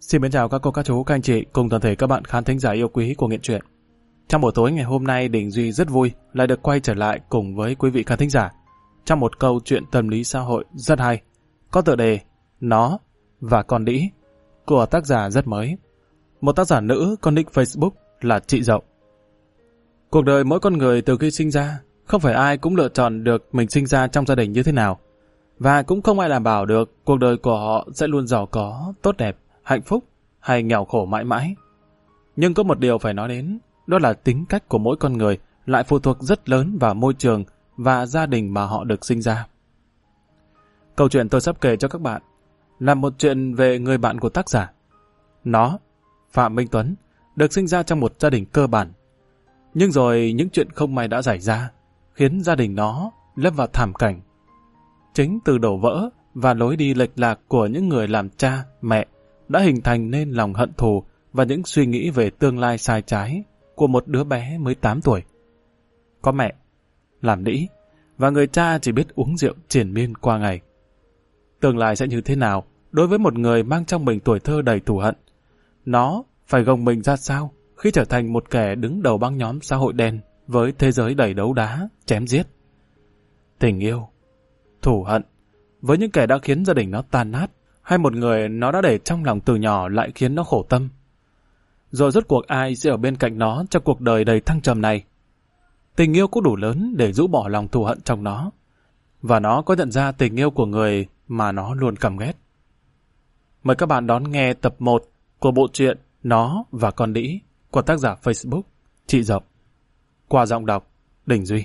Xin mến chào các cô, các chú, các anh chị cùng toàn thể các bạn khán thính giả yêu quý của Nghiện Truyện. Trong buổi tối ngày hôm nay, Đình Duy rất vui lại được quay trở lại cùng với quý vị khán thính giả trong một câu chuyện tâm lý xã hội rất hay, có tựa đề Nó và Con Đĩ của tác giả rất mới. Một tác giả nữ có nick Facebook là chị Dậu. Cuộc đời mỗi con người từ khi sinh ra, không phải ai cũng lựa chọn được mình sinh ra trong gia đình như thế nào, và cũng không ai đảm bảo được cuộc đời của họ sẽ luôn giàu có, tốt đẹp, hạnh phúc hay nghèo khổ mãi mãi. Nhưng có một điều phải nói đến, đó là tính cách của mỗi con người lại phụ thuộc rất lớn vào môi trường và gia đình mà họ được sinh ra. Câu chuyện tôi sắp kể cho các bạn là một chuyện về người bạn của tác giả. Nó, Phạm Minh Tuấn, được sinh ra trong một gia đình cơ bản. Nhưng rồi những chuyện không may đã xảy ra, khiến gia đình nó lâm vào thảm cảnh. Chính từ đổ vỡ và lối đi lệch lạc của những người làm cha, mẹ đã hình thành nên lòng hận thù và những suy nghĩ về tương lai sai trái của một đứa bé mới 8 tuổi. Có mẹ, làm đĩ, và người cha chỉ biết uống rượu triền miên qua ngày. Tương lai sẽ như thế nào đối với một người mang trong mình tuổi thơ đầy thù hận? Nó phải gồng mình ra sao khi trở thành một kẻ đứng đầu băng nhóm xã hội đen với thế giới đầy đấu đá, chém giết? Tình yêu, thù hận với những kẻ đã khiến gia đình nó tan nát, hay một người nó đã để trong lòng từ nhỏ lại khiến nó khổ tâm? Rồi rốt cuộc ai sẽ ở bên cạnh nó trong cuộc đời đầy thăng trầm này? Tình yêu cũng đủ lớn để rũ bỏ lòng thù hận trong nó, và nó có nhận ra tình yêu của người mà nó luôn căm ghét. Mời các bạn đón nghe tập 1 của bộ truyện Nó và Con Đĩ của tác giả Facebook chị Dậu, qua giọng đọc Đình Duy.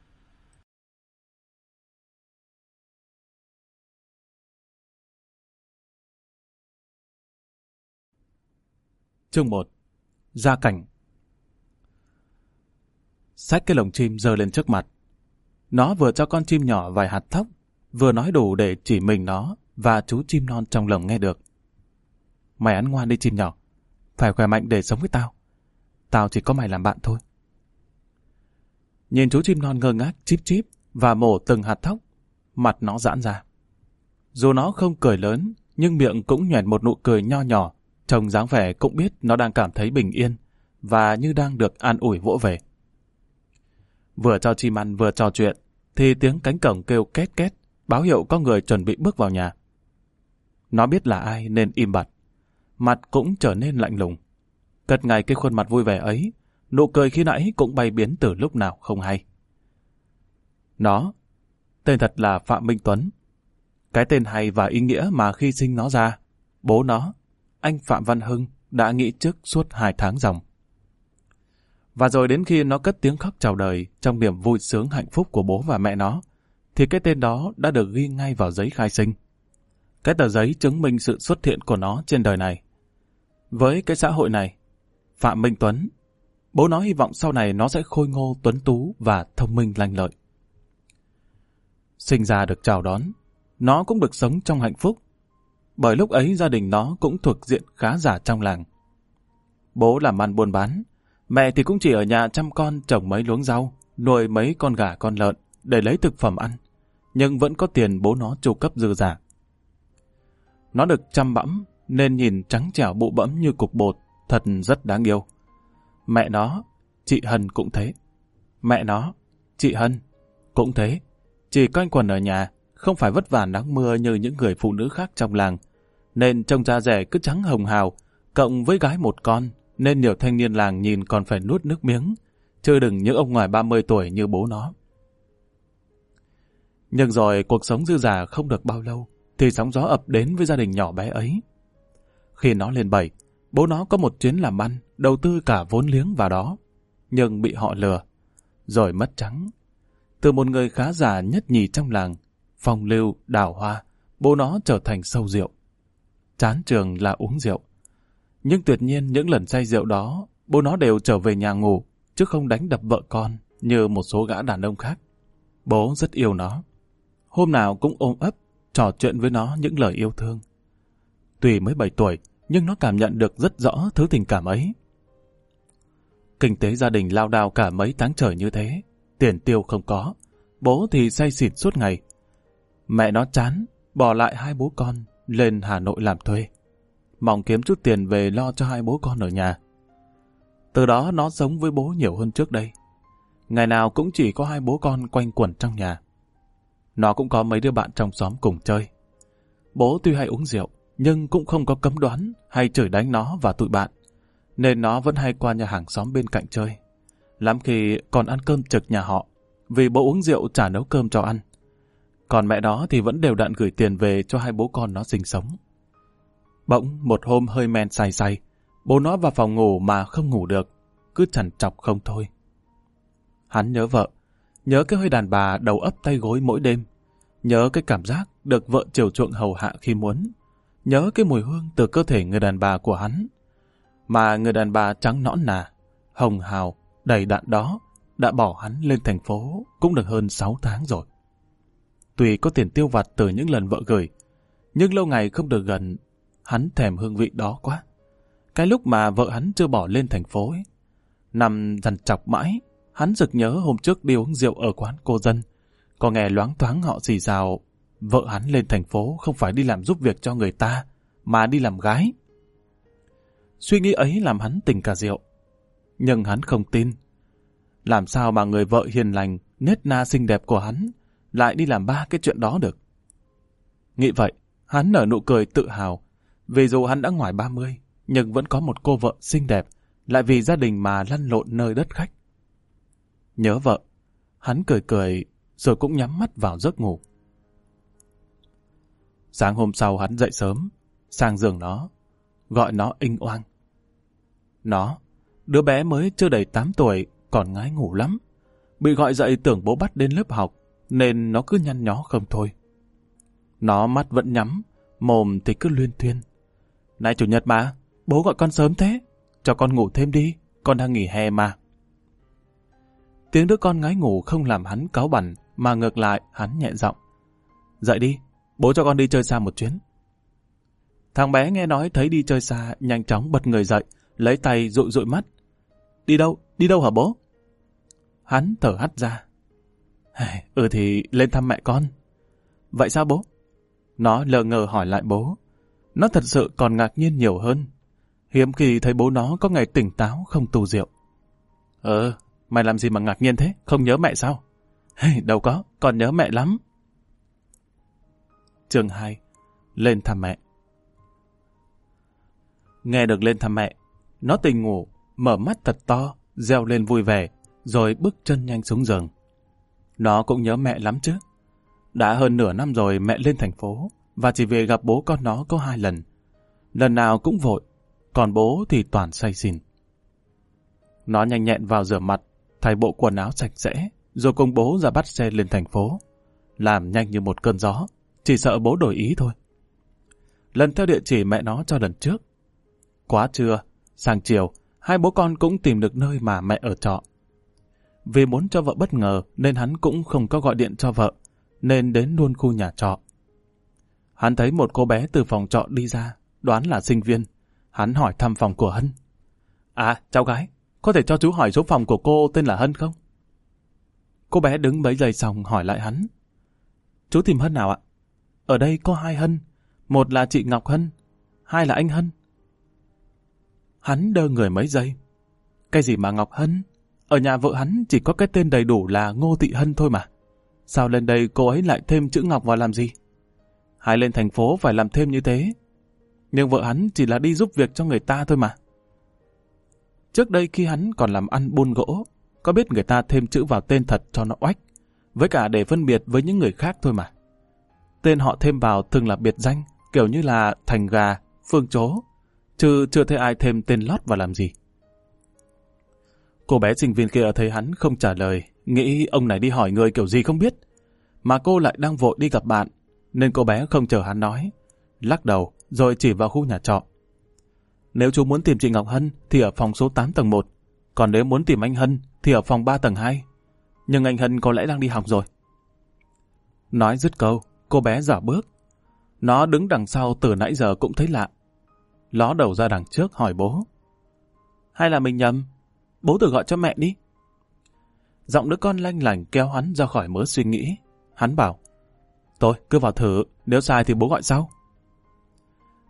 Chương 1. Gia cảnh. Xách cái lồng chim giơ lên trước mặt. Nó vừa cho con chim nhỏ vài hạt thóc, vừa nói đủ để chỉ mình nó và chú chim non trong lồng nghe được. Mày ăn ngoan đi chim nhỏ, phải khỏe mạnh để sống với tao. Tao chỉ có mày làm bạn thôi. Nhìn chú chim non ngơ ngác chíp chíp và mổ từng hạt thóc, mặt nó giãn ra. Dù nó không cười lớn, nhưng miệng cũng nhoẻn một nụ cười nho nhỏ. Trông dáng vẻ cũng biết nó đang cảm thấy bình yên và như đang được an ủi vỗ về. Vừa cho chim ăn vừa trò chuyện thì tiếng cánh cổng kêu két két, báo hiệu có người chuẩn bị bước vào nhà. Nó biết là ai nên im bặt, mặt cũng trở nên lạnh lùng. Cất ngay cái khuôn mặt vui vẻ ấy, nụ cười khi nãy cũng bay biến từ lúc nào không hay. Nó, tên thật là Phạm Minh Tuấn. Cái tên hay và ý nghĩa mà khi sinh nó ra, bố nó, anh Phạm Văn Hưng, đã nghĩ trước suốt 2 tháng ròng. Và rồi đến khi nó cất tiếng khóc chào đời trong niềm vui sướng hạnh phúc của bố và mẹ nó, thì cái tên đó đã được ghi ngay vào giấy khai sinh. Cái tờ giấy chứng minh sự xuất hiện của nó trên đời này. Với cái xã hội này, Phạm Minh Tuấn, bố nó hy vọng sau này nó sẽ khôi ngô, tuấn tú và thông minh lanh lợi. Sinh ra được chào đón, nó cũng được sống trong hạnh phúc. Bởi lúc ấy gia đình nó cũng thuộc diện khá giả trong làng. Bố làm ăn buôn bán, mẹ thì cũng chỉ ở nhà chăm con, trồng mấy luống rau, nuôi mấy con gà con lợn để lấy thực phẩm ăn, nhưng vẫn có tiền bố nó chu cấp dư dả. Nó được chăm bẵm nên nhìn trắng trẻo bụ bẫm như cục bột, thật rất đáng yêu. Mẹ nó, chị Hân cũng thế. Mẹ nó, chị Hân cũng thế, chỉ quanh quẩn ở nhà, không phải vất vả nắng mưa như những người phụ nữ khác trong làng, nên trông da rẻ cứ trắng hồng hào, cộng với gái một con, nên nhiều thanh niên làng nhìn còn phải nuốt nước miếng, chứ đừng những ông ngoài 30 tuổi như bố nó. Nhưng rồi cuộc sống dư dả không được bao lâu, thì sóng gió ập đến với gia đình nhỏ bé ấy. Khi nó lên 7, bố nó có một chuyến làm ăn, đầu tư cả vốn liếng vào đó, nhưng bị họ lừa, rồi mất trắng. Từ một người khá giả nhất nhì trong làng, phong lưu, đào hoa, bố nó trở thành sâu rượu. Chán trường là uống rượu. Nhưng tuyệt nhiên những lần say rượu đó, bố nó đều trở về nhà ngủ, chứ không đánh đập vợ con như một số gã đàn ông khác. Bố rất yêu nó. Hôm nào cũng ôm ấp, trò chuyện với nó những lời yêu thương. Tuy mới 7 tuổi, nhưng nó cảm nhận được rất rõ thứ tình cảm ấy. Kinh tế gia đình lao đao cả mấy tháng trời như thế, tiền tiêu không có, bố thì say xỉn suốt ngày. Mẹ nó chán, bỏ lại 2 bố con, lên Hà Nội làm thuê. mong kiếm chút tiền về lo cho hai bố con ở nhà. Từ đó nó sống với bố nhiều hơn trước đây. Ngày nào cũng chỉ có hai bố con quanh quẩn trong nhà. Nó cũng có mấy đứa bạn trong xóm cùng chơi. Bố tuy hay uống rượu, nhưng cũng không có cấm đoán hay chửi đánh nó và tụi bạn, nên nó vẫn hay qua nhà hàng xóm bên cạnh chơi. Lắm khi còn ăn cơm trực nhà họ, vì bố uống rượu chả nấu cơm cho ăn. Còn mẹ nó thì vẫn đều đặn gửi tiền về cho hai bố con nó sinh sống. Bỗng một hôm hơi men say say, bố nó vào phòng ngủ mà không ngủ được, cứ trằn trọc không thôi. Hắn nhớ vợ, nhớ cái hơi đàn bà đầu ấp tay gối mỗi đêm, nhớ cái cảm giác được vợ chiều chuộng hầu hạ khi muốn, nhớ cái mùi hương từ cơ thể người đàn bà của hắn. Mà người đàn bà trắng nõn nà, hồng hào, đầy đặn đó đã bỏ hắn lên thành phố cũng được hơn 6 tháng rồi. Tuy có tiền tiêu vặt từ những lần vợ gửi, nhưng lâu ngày không được gần, hắn thèm hương vị đó quá. Cái lúc mà vợ hắn chưa bỏ lên thành phố ấy, nằm dằn chọc mãi, hắn sực nhớ hôm trước đi uống rượu ở quán cô dân, có nghe loáng thoáng họ xì xào, vợ hắn lên thành phố không phải đi làm giúp việc cho người ta, mà đi làm gái. Suy nghĩ ấy làm hắn tỉnh cả rượu. Nhưng hắn không tin. Làm sao mà người vợ hiền lành, nết na xinh đẹp của hắn lại đi làm ba cái chuyện đó được? Nghĩ vậy, hắn nở nụ cười tự hào, vì dù hắn đã ngoài 30, nhưng vẫn có một cô vợ xinh đẹp, lại vì gia đình mà lăn lộn nơi đất khách. Nhớ vợ, hắn cười cười, rồi cũng nhắm mắt vào giấc ngủ. Sáng hôm sau hắn dậy sớm, sang giường nó, gọi nó inh oang. Nó, đứa bé mới chưa đầy 8 tuổi, còn ngái ngủ lắm. Bị gọi dậy tưởng bố bắt đến lớp học, nên nó cứ nhăn nhó không thôi. Nó mắt vẫn nhắm, mồm thì cứ luyên thuyên. Này chủ nhật mà, bố gọi con sớm thế, cho con ngủ thêm đi, con đang nghỉ hè mà. Tiếng đứa con ngái ngủ không làm hắn cáu bẳn, mà ngược lại hắn nhẹ giọng. Dậy đi, bố cho con đi chơi xa một chuyến. Thằng bé nghe nói thấy đi chơi xa, nhanh chóng bật người dậy, lấy tay dụi dụi mắt. Đi đâu hả bố? Hắn thở hắt ra. Thì lên thăm mẹ con. Vậy sao bố? Nó lờ ngờ hỏi lại bố. Nó thật sự còn ngạc nhiên nhiều hơn. Hiếm khi thấy bố nó có ngày tỉnh táo không tu rượu. Mày làm gì mà ngạc nhiên thế? Không nhớ mẹ sao? Đâu có, con nhớ mẹ lắm. Chương 2. Lên thăm mẹ. Nghe được lên thăm mẹ, nó tỉnh ngủ, mở mắt thật to, reo lên vui vẻ, rồi bước chân nhanh xuống giường. Nó cũng nhớ mẹ lắm chứ. Đã hơn nửa năm rồi mẹ lên thành phố, và chỉ về gặp bố con nó có 2 lần. Lần nào cũng vội, còn bố thì toàn say xỉn. Nó nhanh nhẹn vào rửa mặt, thay bộ quần áo sạch sẽ, rồi cùng bố ra bắt xe lên thành phố. Làm nhanh như một cơn gió, chỉ sợ bố đổi ý thôi. Lần theo địa chỉ mẹ nó cho lần trước. Quá trưa, sang chiều, hai bố con cũng tìm được nơi mà mẹ ở trọ. Vì muốn cho vợ bất ngờ nên hắn cũng không có gọi điện cho vợ, nên đến luôn khu nhà trọ. Hắn thấy một cô bé từ phòng trọ đi ra, đoán là sinh viên. Hắn hỏi thăm phòng của Hân. Cháu gái, có thể cho chú hỏi số phòng của cô tên là Hân không? Cô bé đứng mấy giây xong hỏi lại hắn. Chú tìm Hân nào ạ? Ở đây có 2 Hân, một là chị Ngọc Hân, 2 là anh Hân. Hắn đơ người mấy giây. Cái gì mà Ngọc Hân? Ở nhà vợ hắn chỉ có cái tên đầy đủ là Ngô Thị Hân thôi mà. Sao lên đây cô ấy lại thêm chữ Ngọc vào làm gì? Hay lên thành phố phải làm thêm như thế? Nhưng vợ hắn chỉ là đi giúp việc cho người ta thôi mà. Trước đây khi hắn còn làm ăn buôn gỗ, có biết người ta thêm chữ vào tên thật cho nó oách, với cả để phân biệt với những người khác thôi mà. Tên họ thêm vào thường là biệt danh, kiểu như là Thành Gà, Phương Chố, chứ chưa thấy ai thêm tên lót vào làm gì. Cô bé sinh viên kia thấy hắn không trả lời, nghĩ ông này đi hỏi người kiểu gì không biết. Mà cô lại đang vội đi gặp bạn, nên cô bé không chờ hắn nói, lắc đầu rồi chỉ vào khu nhà trọ. Nếu chú muốn tìm chị Ngọc Hân thì ở phòng số 8 tầng 1, còn nếu muốn tìm anh Hân thì ở phòng 3 tầng 2. Nhưng anh Hân có lẽ đang đi học rồi. Nói dứt câu, cô bé dạo bước. Nó đứng đằng sau từ nãy giờ cũng thấy lạ. Ló đầu ra đằng trước hỏi bố. Hay là mình nhầm? Bố tự gọi cho mẹ đi. Giọng đứa con lanh lảnh kéo hắn ra khỏi mớ suy nghĩ. Hắn bảo, thôi cứ vào thử, nếu sai thì bố gọi sau.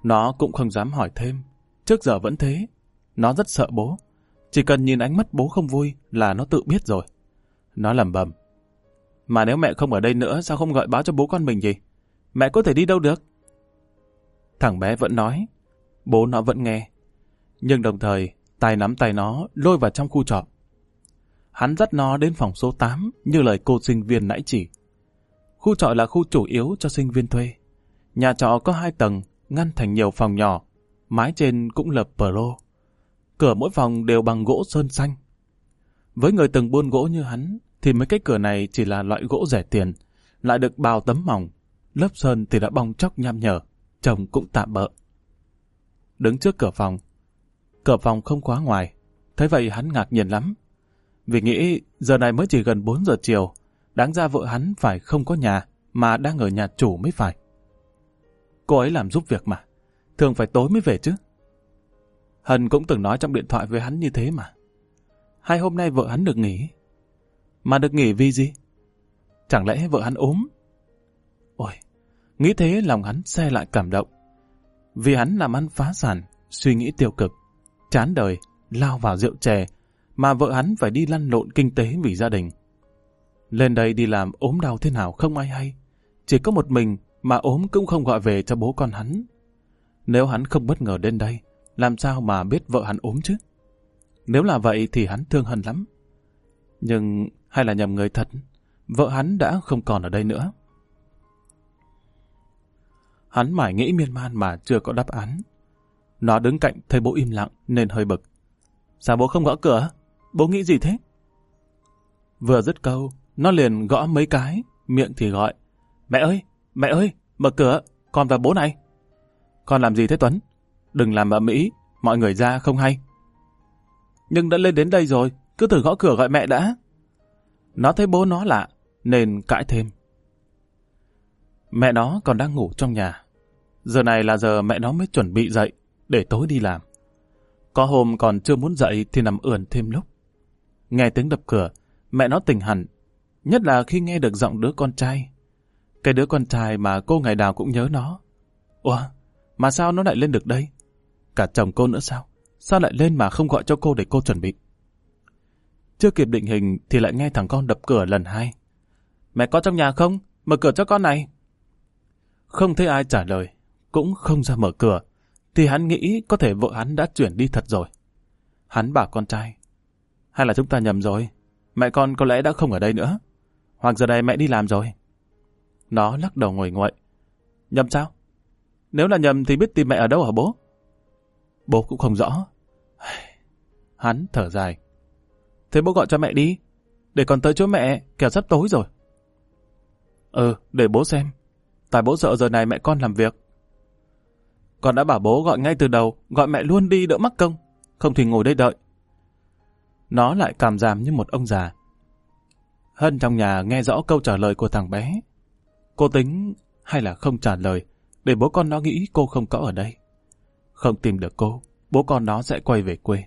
Nó cũng không dám hỏi thêm. Trước giờ vẫn thế. Nó rất sợ bố. Chỉ cần nhìn ánh mắt bố không vui là nó tự biết rồi. Nó lẩm bẩm. Mà nếu mẹ không ở đây nữa sao không gọi báo cho bố con mình gì? Mẹ có thể đi đâu được? Thằng bé vẫn nói. Bố nó vẫn nghe. Nhưng đồng thời, tay nắm tay nó lôi vào trong khu trọ. Hắn dắt nó đến phòng số 8 như lời cô sinh viên nãy chỉ. Khu trọ là khu chủ yếu cho sinh viên thuê. Nhà trọ có 2 tầng, ngăn thành nhiều phòng nhỏ. Mái trên cũng lợp pro. Cửa mỗi phòng đều bằng gỗ sơn xanh. Với người từng buôn gỗ như hắn, thì mấy cái cửa này chỉ là loại gỗ rẻ tiền, lại được bào tấm mỏng. Lớp sơn thì đã bong tróc nham nhở, trông cũng tạm bợ. Đứng trước cửa phòng không quá ngoài. Thế vậy hắn ngạc nhiên lắm. Vì nghĩ giờ này mới chỉ gần 4 giờ chiều, đáng ra vợ hắn phải không có nhà, mà đang ở nhà chủ mới phải. Cô ấy làm giúp việc mà, thường phải tối mới về chứ. Hân cũng từng nói trong điện thoại với hắn như thế mà. Hay hôm nay vợ hắn được nghỉ? Mà được nghỉ vì gì? Chẳng lẽ vợ hắn ốm? Ôi, nghĩ thế lòng hắn xe lại cảm động. Vì hắn làm ăn phá sản, suy nghĩ tiêu cực, chán đời, lao vào rượu chè, mà vợ hắn phải đi lăn lộn kinh tế vì gia đình. Lên đây đi làm ốm đau thế nào không ai hay. Chỉ có một mình mà ốm cũng không gọi về cho bố con hắn. Nếu hắn không bất ngờ đến đây, làm sao mà biết vợ hắn ốm chứ? Nếu là vậy thì hắn thương Hân lắm. Nhưng hay là nhầm người thật, vợ hắn đã không còn ở đây nữa. Hắn mải nghĩ miên man mà chưa có đáp án. Nó đứng cạnh thấy bố im lặng nên hơi bực. Sao bố không gõ cửa? Bố nghĩ gì thế? Vừa dứt câu, nó liền gõ mấy cái, miệng thì gọi. Mẹ ơi, mở cửa, con và bố này. Con làm gì thế Tuấn? Đừng làm ầm ĩ, mọi người ra không hay. Nhưng đã lên đến đây rồi, cứ thử gõ cửa gọi mẹ đã. Nó thấy bố nó lạ, nên cãi thêm. Mẹ nó còn đang ngủ trong nhà. Giờ này là giờ mẹ nó mới chuẩn bị dậy, để tối đi làm. Có hôm còn chưa muốn dậy thì nằm ườn thêm lúc. Nghe tiếng đập cửa, mẹ nó tỉnh hẳn, nhất là khi nghe được giọng đứa con trai. Cái đứa con trai mà cô ngày nào cũng nhớ nó. Ủa, mà sao nó lại lên được đây? Cả chồng cô nữa sao? Sao lại lên mà không gọi cho cô để cô chuẩn bị? Chưa kịp định hình thì lại nghe thằng con đập cửa lần 2. Mẹ có trong nhà không? Mở cửa cho con này. Không thấy ai trả lời, cũng không ra mở cửa, thì hắn nghĩ có thể vợ hắn đã chuyển đi thật rồi. Hắn bảo con trai, hay là chúng ta nhầm rồi, mẹ con có lẽ đã không ở đây nữa, hoặc giờ này mẹ đi làm rồi. Nó lắc đầu nguội nguậy. Nhầm sao? Nếu là nhầm thì biết tìm mẹ ở đâu hả bố? Bố cũng không rõ. Hắn thở dài. Thế bố gọi cho mẹ đi, để còn tới chỗ mẹ, kẻo sắp tối rồi. Để bố xem. Tại bố sợ giờ này mẹ con làm việc. Con đã bảo bố gọi ngay từ đầu, gọi mẹ luôn đi đỡ mắc công, không thì ngồi đây đợi. Nó lại cảm giảm như một ông già. Hân trong nhà nghe rõ câu trả lời của thằng bé. Cô tính hay là không trả lời, để bố con nó nghĩ cô không có ở đây. Không tìm được cô, bố con nó sẽ quay về quê.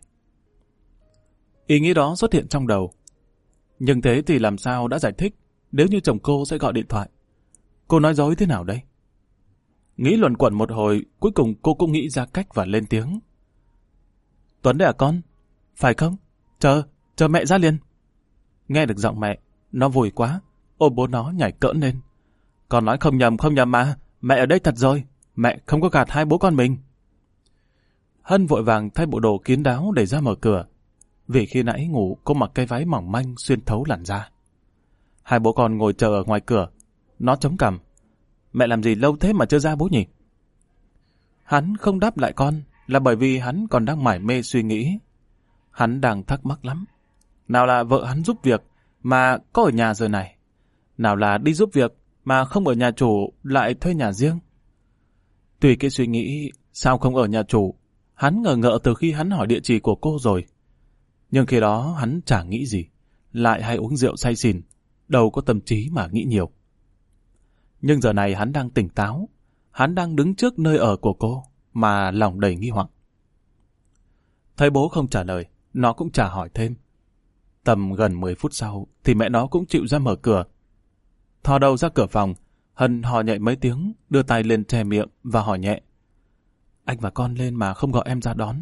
Ý nghĩ đó xuất hiện trong đầu. Nhưng thế thì làm sao đã giải thích nếu như chồng cô sẽ gọi điện thoại? Cô nói dối thế nào đây? Nghĩ luẩn quẩn một hồi, cuối cùng cô cũng nghĩ ra cách và lên tiếng. Tuấn đây à con? Phải không? Chờ mẹ ra liền. Nghe được giọng mẹ, nó vui quá, ôm bố nó nhảy cỡn lên. Con nói không nhầm mà, mẹ ở đây thật rồi, mẹ không có gạt hai bố con mình. Hân vội vàng thay bộ đồ kín đáo để ra mở cửa, vì khi nãy ngủ cô mặc cái váy mỏng manh xuyên thấu làn da. Hai bố con ngồi chờ ở ngoài cửa, nó chống cằm. Mẹ làm gì lâu thế mà chưa ra bố nhỉ? Hắn không đáp lại con là bởi vì hắn còn đang mải mê suy nghĩ. Hắn đang thắc mắc lắm. Nào là vợ hắn giúp việc mà có ở nhà giờ này, nào là đi giúp việc mà không ở nhà chủ lại thuê nhà riêng. Tùy cái suy nghĩ sao không ở nhà chủ, hắn ngờ ngợ từ khi hắn hỏi địa chỉ của cô rồi. Nhưng khi đó hắn chả nghĩ gì, lại hay uống rượu say xỉn, đâu có tâm trí mà nghĩ nhiều. Nhưng giờ này hắn đang tỉnh táo, hắn đang đứng trước nơi ở của cô mà lòng đầy nghi hoặc. Thấy bố không trả lời, nó cũng chả hỏi thêm. Tầm gần 10 phút sau thì mẹ nó cũng chịu ra mở cửa. Thò đầu ra cửa phòng, Hân hò nhẹ mấy tiếng, đưa tay lên che miệng và hỏi nhẹ. Anh và con lên mà không gọi em ra đón.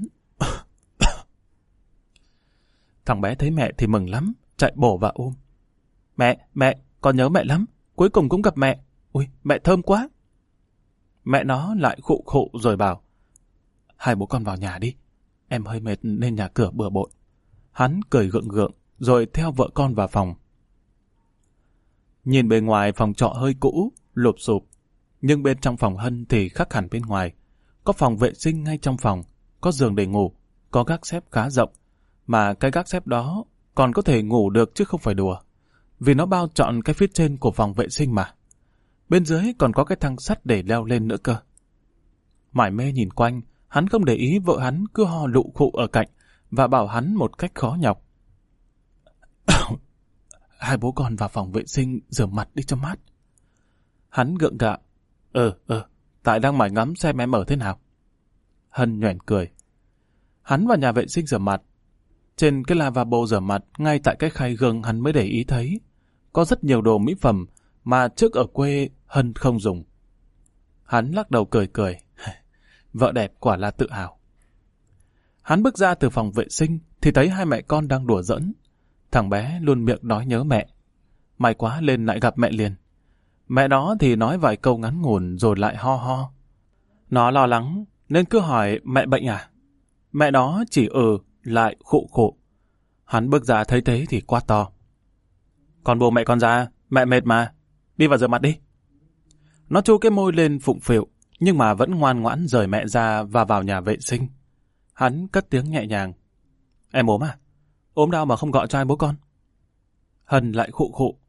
Thằng bé thấy mẹ thì mừng lắm, chạy bổ vào ôm. Mẹ, con nhớ mẹ lắm, cuối cùng cũng gặp mẹ. Ui, mẹ thơm quá. Mẹ nó lại khụ khụ rồi bảo, hai bố con vào nhà đi, em hơi mệt nên nhà cửa bừa bộn. Hắn cười gượng gượng, rồi theo vợ con vào phòng. Nhìn bề ngoài phòng trọ hơi cũ, lụp xụp, nhưng bên trong phòng Hân thì khác hẳn bên ngoài. Có phòng vệ sinh ngay trong phòng, có giường để ngủ, có gác xếp khá rộng, mà cái gác xếp đó còn có thể ngủ được chứ không phải đùa, vì nó bao trọn cái phía trên của phòng vệ sinh mà. Bên dưới còn có cái thang sắt để leo lên nữa cơ. Mải mê nhìn quanh, hắn không để ý vợ hắn cứ ho lụ khụ ở cạnh và bảo hắn một cách khó nhọc. Hai bố con vào phòng vệ sinh rửa mặt đi cho mát. Hắn gượng gạo. Tại đang mải ngắm xem em ở thế nào. Hân nhoẻn cười. Hắn vào nhà vệ sinh rửa mặt. Trên cái lavabo rửa mặt, ngay tại cái khay gương hắn mới để ý thấy có rất nhiều đồ mỹ phẩm mà trước ở quê Hân không dùng. Hắn lắc đầu cười cười. Vợ đẹp quả là tự hào. Hắn bước ra từ phòng vệ sinh thì thấy hai mẹ con đang đùa giỡn. Thằng bé luôn miệng nói nhớ mẹ. May quá lên lại gặp mẹ liền. Mẹ nó thì nói vài câu ngắn ngủn rồi lại ho ho. Nó lo lắng nên cứ hỏi mẹ bệnh à? Mẹ nó chỉ lại khụ khụ. Hắn bước ra thấy thế thì quát to. Con buông mẹ con ra, mẹ mệt mà. Đi vào rửa mặt đi. Nó chu cái môi lên phụng phịu, nhưng mà vẫn ngoan ngoãn rời mẹ ra và vào nhà vệ sinh. Hắn cất tiếng nhẹ nhàng. Em ốm à? Ốm đau mà không gọi cho ai bố con? Hân lại khụ khụ.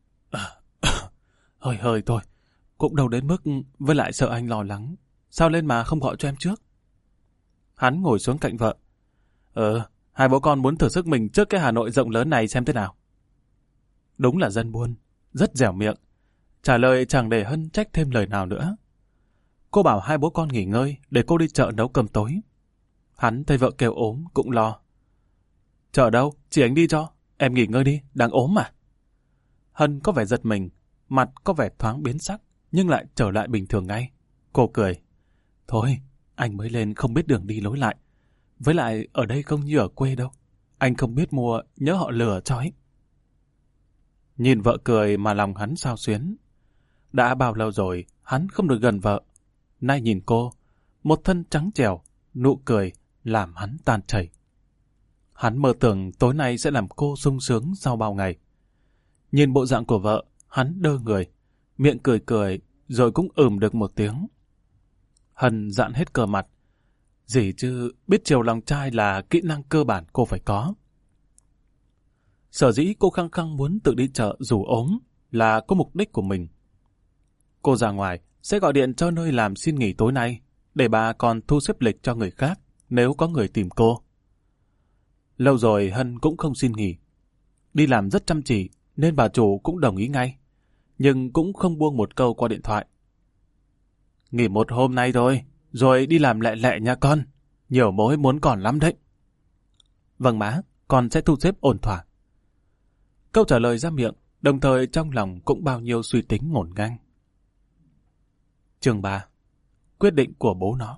Hơi hơi thôi, cũng đâu đến mức, với lại sợ anh lo lắng. Sao lên mà không gọi cho em trước? Hắn ngồi xuống cạnh vợ. Hai bố con muốn thử sức mình trước cái Hà Nội rộng lớn này xem thế nào. Đúng là dân buôn, rất dẻo miệng. Trả lời chẳng để Hân trách thêm lời nào nữa. Cô bảo hai bố con nghỉ ngơi để cô đi chợ nấu cơm tối. Hắn thấy vợ kêu ốm cũng lo. Chợ đâu, chị anh đi cho. Em nghỉ ngơi đi, đang ốm mà. Hân có vẻ giật mình, mặt có vẻ thoáng biến sắc, nhưng lại trở lại bình thường ngay. Cô cười. Thôi, anh mới lên không biết đường đi lối lại. Với lại ở đây không như ở quê đâu. Anh không biết mua, nhớ họ lừa cho ấy. Nhìn vợ cười mà lòng hắn xao xuyến. Đã bao lâu rồi hắn không được gần vợ. Nay nhìn cô, một thân trắng trẻo, nụ cười làm hắn tan chảy. Hắn mơ tưởng tối nay sẽ làm cô sung sướng sau bao ngày. Nhìn bộ dạng của vợ, hắn đơ người, miệng cười cười, rồi cũng được một tiếng. Hân dạn hết cờ mặt. Gì chứ, biết chiều lòng trai là kỹ năng cơ bản cô phải có. Sở dĩ cô khăng khăng muốn tự đi chợ dù ốm là có mục đích của mình. Cô ra ngoài sẽ gọi điện cho nơi làm xin nghỉ tối nay, để bà còn thu xếp lịch cho người khác nếu có người tìm cô. Lâu rồi Hân cũng không xin nghỉ. Đi làm rất chăm chỉ nên bà chủ cũng đồng ý ngay, nhưng cũng không buông một câu qua điện thoại. Nghỉ một hôm nay thôi, rồi đi làm lẹ lẹ nha con. Nhiều mối muốn còn lắm đấy. Vâng má, con sẽ thu xếp ổn thỏa. Câu trả lời ra miệng, đồng thời trong lòng cũng bao nhiêu suy tính ngổn ngang. Chương 3. Quyết định của bố nó.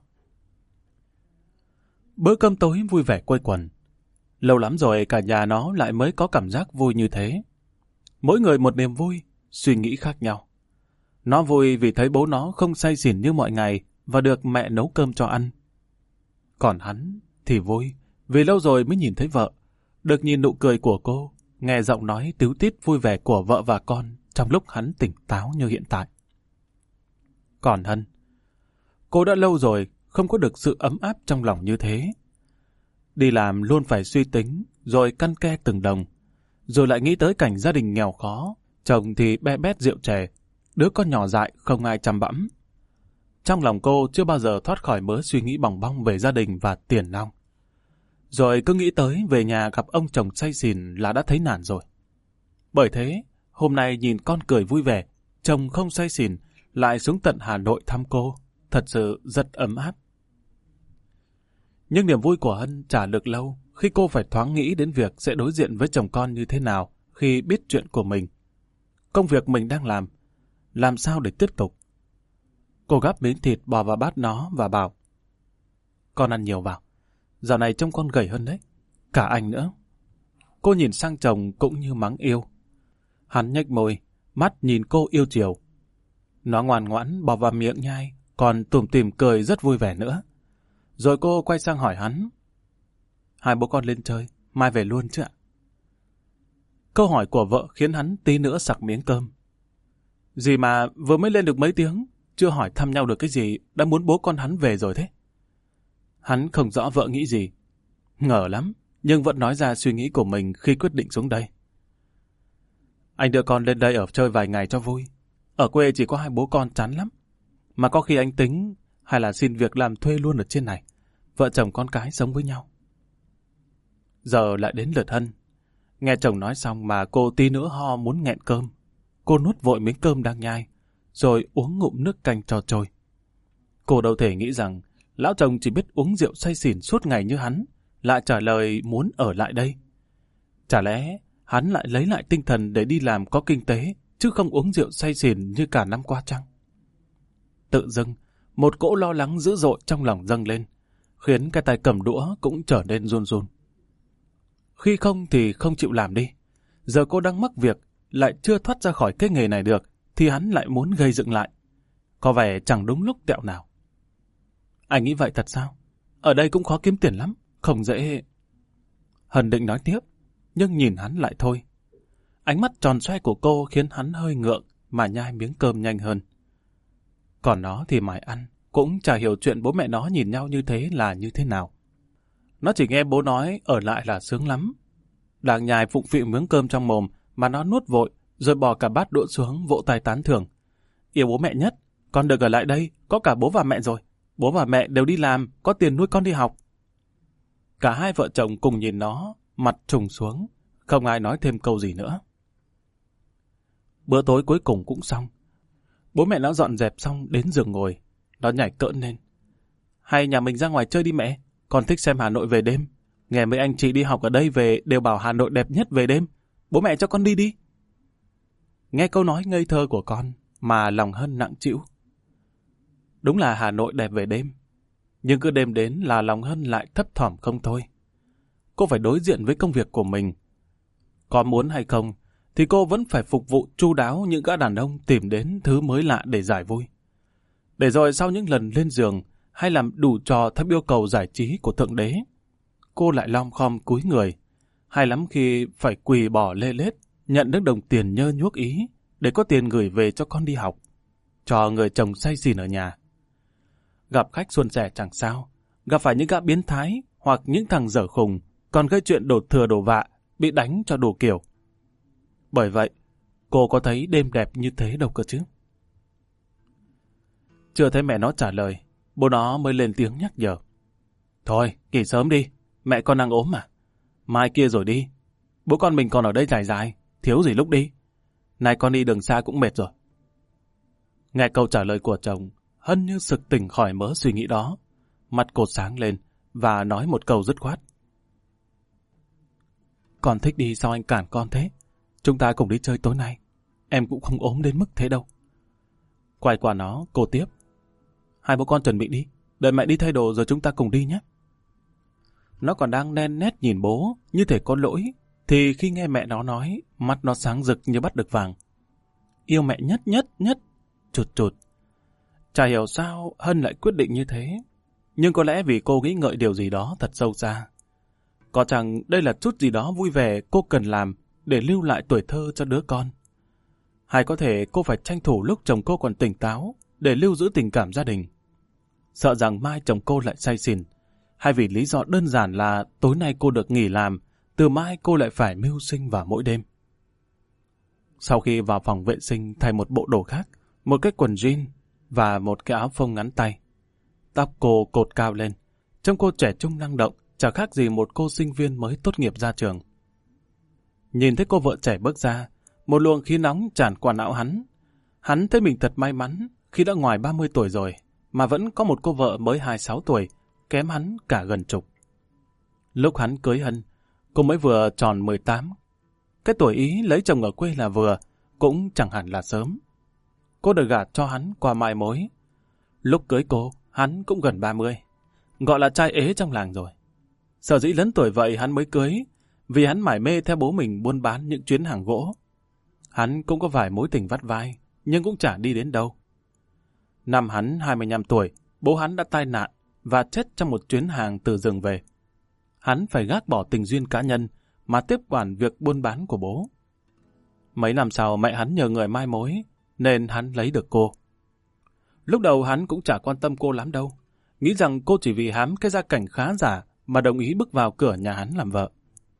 Bữa cơm tối vui vẻ quây quần. Lâu lắm rồi cả nhà nó lại mới có cảm giác vui như thế. Mỗi người một niềm vui, suy nghĩ khác nhau. Nó vui vì thấy bố nó không say xỉn như mọi ngày và được mẹ nấu cơm cho ăn. Còn hắn thì vui vì lâu rồi mới nhìn thấy vợ, được nhìn nụ cười của cô, nghe giọng nói tíu tít vui vẻ của vợ và con trong lúc hắn tỉnh táo như hiện tại. Còn Hân, cô đã lâu rồi không có được sự ấm áp trong lòng như thế. Đi làm luôn phải suy tính, rồi căn ke từng đồng, rồi lại nghĩ tới cảnh gia đình nghèo khó, chồng thì be bét rượu chè, đứa con nhỏ dại không ai chăm bẵm. Trong lòng cô chưa bao giờ thoát khỏi mớ suy nghĩ bòng bong về gia đình và tiền nong. Rồi cứ nghĩ tới về nhà gặp ông chồng say xỉn là đã thấy nản rồi. Bởi thế, hôm nay nhìn con cười vui vẻ, chồng không say xỉn, lại xuống tận Hà Nội thăm cô, thật sự rất ấm áp. Nhưng niềm vui của Hân chả được lâu khi cô phải thoáng nghĩ đến việc sẽ đối diện với chồng con như thế nào khi biết chuyện của mình. Công việc mình đang làm sao để tiếp tục. Cô gắp miếng thịt bò vào bát nó và bảo, con ăn nhiều vào. Dạo này trông con gầy hơn đấy. Cả anh nữa. Cô nhìn sang chồng cũng như mắng yêu. Hắn nhếch môi, mắt nhìn cô yêu chiều. Nó ngoan ngoãn bỏ vào miệng nhai, còn tủm tỉm cười rất vui vẻ nữa. Rồi cô quay sang hỏi hắn. Hai bố con lên chơi, mai về luôn chứ ạ? Câu hỏi của vợ khiến hắn tí nữa sặc miếng cơm. Gì mà vừa mới lên được mấy tiếng, chưa hỏi thăm nhau được cái gì, đã muốn bố con hắn về rồi thế? Hắn không rõ vợ nghĩ gì. Ngờ lắm, nhưng vẫn nói ra suy nghĩ của mình khi quyết định xuống đây. Anh đưa con lên đây ở chơi vài ngày cho vui. Ở quê chỉ có hai bố con chán lắm. Mà có khi anh tính hay là xin việc làm thuê luôn ở trên này. Vợ chồng con cái sống với nhau. Giờ lại đến lượt Hân. Nghe chồng nói xong mà cô tí nữa ho muốn nghẹn cơm. Cô nuốt vội miếng cơm đang nhai, rồi uống ngụm nước canh cho trôi. Cô đâu thể nghĩ rằng lão chồng chỉ biết uống rượu say xỉn suốt ngày như hắn, lại trả lời muốn ở lại đây. Chả lẽ hắn lại lấy lại tinh thần để đi làm có kinh tế, chứ không uống rượu say xỉn như cả năm qua chăng? Tự dưng, một cỗ lo lắng dữ dội trong lòng dâng lên, khiến cái tay cầm đũa cũng trở nên run run. Khi không thì không chịu làm đi. Giờ cô đang mắc việc, lại chưa thoát ra khỏi cái nghề này được, thì hắn lại muốn gây dựng lại. Có vẻ chẳng đúng lúc tẹo nào. Anh nghĩ vậy thật sao? Ở đây cũng khó kiếm tiền lắm, không dễ... Hân định nói tiếp, nhưng nhìn hắn lại thôi. Ánh mắt tròn xoe của cô khiến hắn hơi ngượng mà nhai miếng cơm nhanh hơn. Còn nó thì mải ăn, cũng chả hiểu chuyện bố mẹ nó nhìn nhau như thế là như thế nào. Nó chỉ nghe bố nói ở lại là sướng lắm. Đang nhai phụng phịu miếng cơm trong mồm mà nó nuốt vội, rồi bỏ cả bát đũa xuống vỗ tay tán thưởng. Yêu bố mẹ nhất, con được ở lại đây, có cả bố và mẹ rồi. Bố và mẹ đều đi làm, có tiền nuôi con đi học. Cả hai vợ chồng cùng nhìn nó, mặt trùng xuống, không ai nói thêm câu gì nữa. Bữa tối cuối cùng cũng xong. Bố mẹ nó dọn dẹp xong đến giường ngồi. Nó nhảy cỡn lên. Hay nhà mình ra ngoài chơi đi mẹ, con thích xem Hà Nội về đêm. Nghe mấy anh chị đi học ở đây về đều bảo Hà Nội đẹp nhất về đêm. Bố mẹ cho con đi đi. Nghe câu nói ngây thơ của con mà lòng Hân nặng trĩu. Đúng là Hà Nội đẹp về đêm. Nhưng cứ đêm đến là lòng Hân lại thấp thỏm không thôi. Cô phải đối diện với công việc của mình. Có muốn hay không thì cô vẫn phải phục vụ chu đáo những gã đàn ông tìm đến thứ mới lạ để giải vui. Để rồi sau những lần lên giường hay làm đủ trò theo yêu cầu giải trí của Thượng Đế, cô lại lom khom cúi người, hay lắm khi phải quỳ bỏ lê lết, nhận được đồng tiền nhơ nhuốc ý để có tiền gửi về cho con đi học, cho người chồng say xỉn ở nhà. Gặp khách suôn sẻ chẳng sao, gặp phải những gã biến thái hoặc những thằng dở khùng còn gây chuyện đổ thừa đổ vạ, bị đánh cho đủ kiểu. Bởi vậy, cô có thấy đêm đẹp như thế đâu cơ chứ. Chưa thấy mẹ nó trả lời, bố nó mới lên tiếng nhắc nhở. Thôi, nghỉ sớm đi, mẹ con đang ốm mà. Mai kia rồi đi, bố con mình còn ở đây dài dài, thiếu gì lúc đi. Nay con đi đường xa cũng mệt rồi. Nghe câu trả lời của chồng, Hân như sực tỉnh khỏi mớ suy nghĩ đó. Mặt cô sáng lên và nói một câu dứt khoát. Con thích đi sao anh cản con thế? Chúng ta cùng đi chơi tối nay. Em cũng không ốm đến mức thế đâu. Quay qua nó, cô tiếp. Hai bố con chuẩn bị đi, đợi mẹ đi thay đồ rồi chúng ta cùng đi nhé. Nó còn đang nen nét nhìn bố, như thể có lỗi, thì khi nghe mẹ nó nói, mắt nó sáng rực như bắt được vàng. Yêu mẹ nhất nhất nhất, chụt chụt. Chả hiểu sao Hân lại quyết định như thế, nhưng có lẽ vì cô nghĩ ngợi điều gì đó thật sâu xa. Có chẳng đây là chút gì đó vui vẻ cô cần làm để lưu lại tuổi thơ cho đứa con. Hay có thể cô phải tranh thủ lúc chồng cô còn tỉnh táo để lưu giữ tình cảm gia đình. Sợ rằng mai chồng cô lại say xỉn, hay vì lý do đơn giản là tối nay cô được nghỉ làm, từ mai cô lại phải mưu sinh vào mỗi đêm. Sau khi vào phòng vệ sinh thay một bộ đồ khác, một cái quần jean và một cái áo phông ngắn tay, tóc cô cột cao lên, trông cô trẻ trung năng động, chả khác gì một cô sinh viên mới tốt nghiệp ra trường. Nhìn thấy cô vợ trẻ bước ra, một luồng khí nóng tràn qua não hắn. Hắn thấy mình thật may mắn khi đã ngoài 30 tuổi rồi, mà vẫn có một cô vợ mới 26 tuổi, kém hắn cả gần chục. Lúc hắn cưới Hân, cô mới vừa tròn 18. Cái tuổi ý lấy chồng ở quê là vừa, cũng chẳng hẳn là sớm. Cô được gả cho hắn qua mai mối. Lúc cưới cô, hắn cũng gần 30. gọi là trai ế trong làng rồi. Sở dĩ lớn tuổi vậy hắn mới cưới, vì hắn mải mê theo bố mình buôn bán những chuyến hàng gỗ. Hắn cũng có vài mối tình vắt vai, nhưng cũng chả đi đến đâu. Năm hắn 25 tuổi, bố hắn đã tai nạn và chết trong một chuyến hàng từ rừng về. Hắn phải gác bỏ tình duyên cá nhân mà tiếp quản việc buôn bán của bố. Mấy năm sau mẹ hắn nhờ người mai mối, nên hắn lấy được cô. Lúc đầu hắn cũng chả quan tâm cô lắm đâu, nghĩ rằng cô chỉ vì hám cái gia cảnh khá giả mà đồng ý bước vào cửa nhà hắn làm vợ.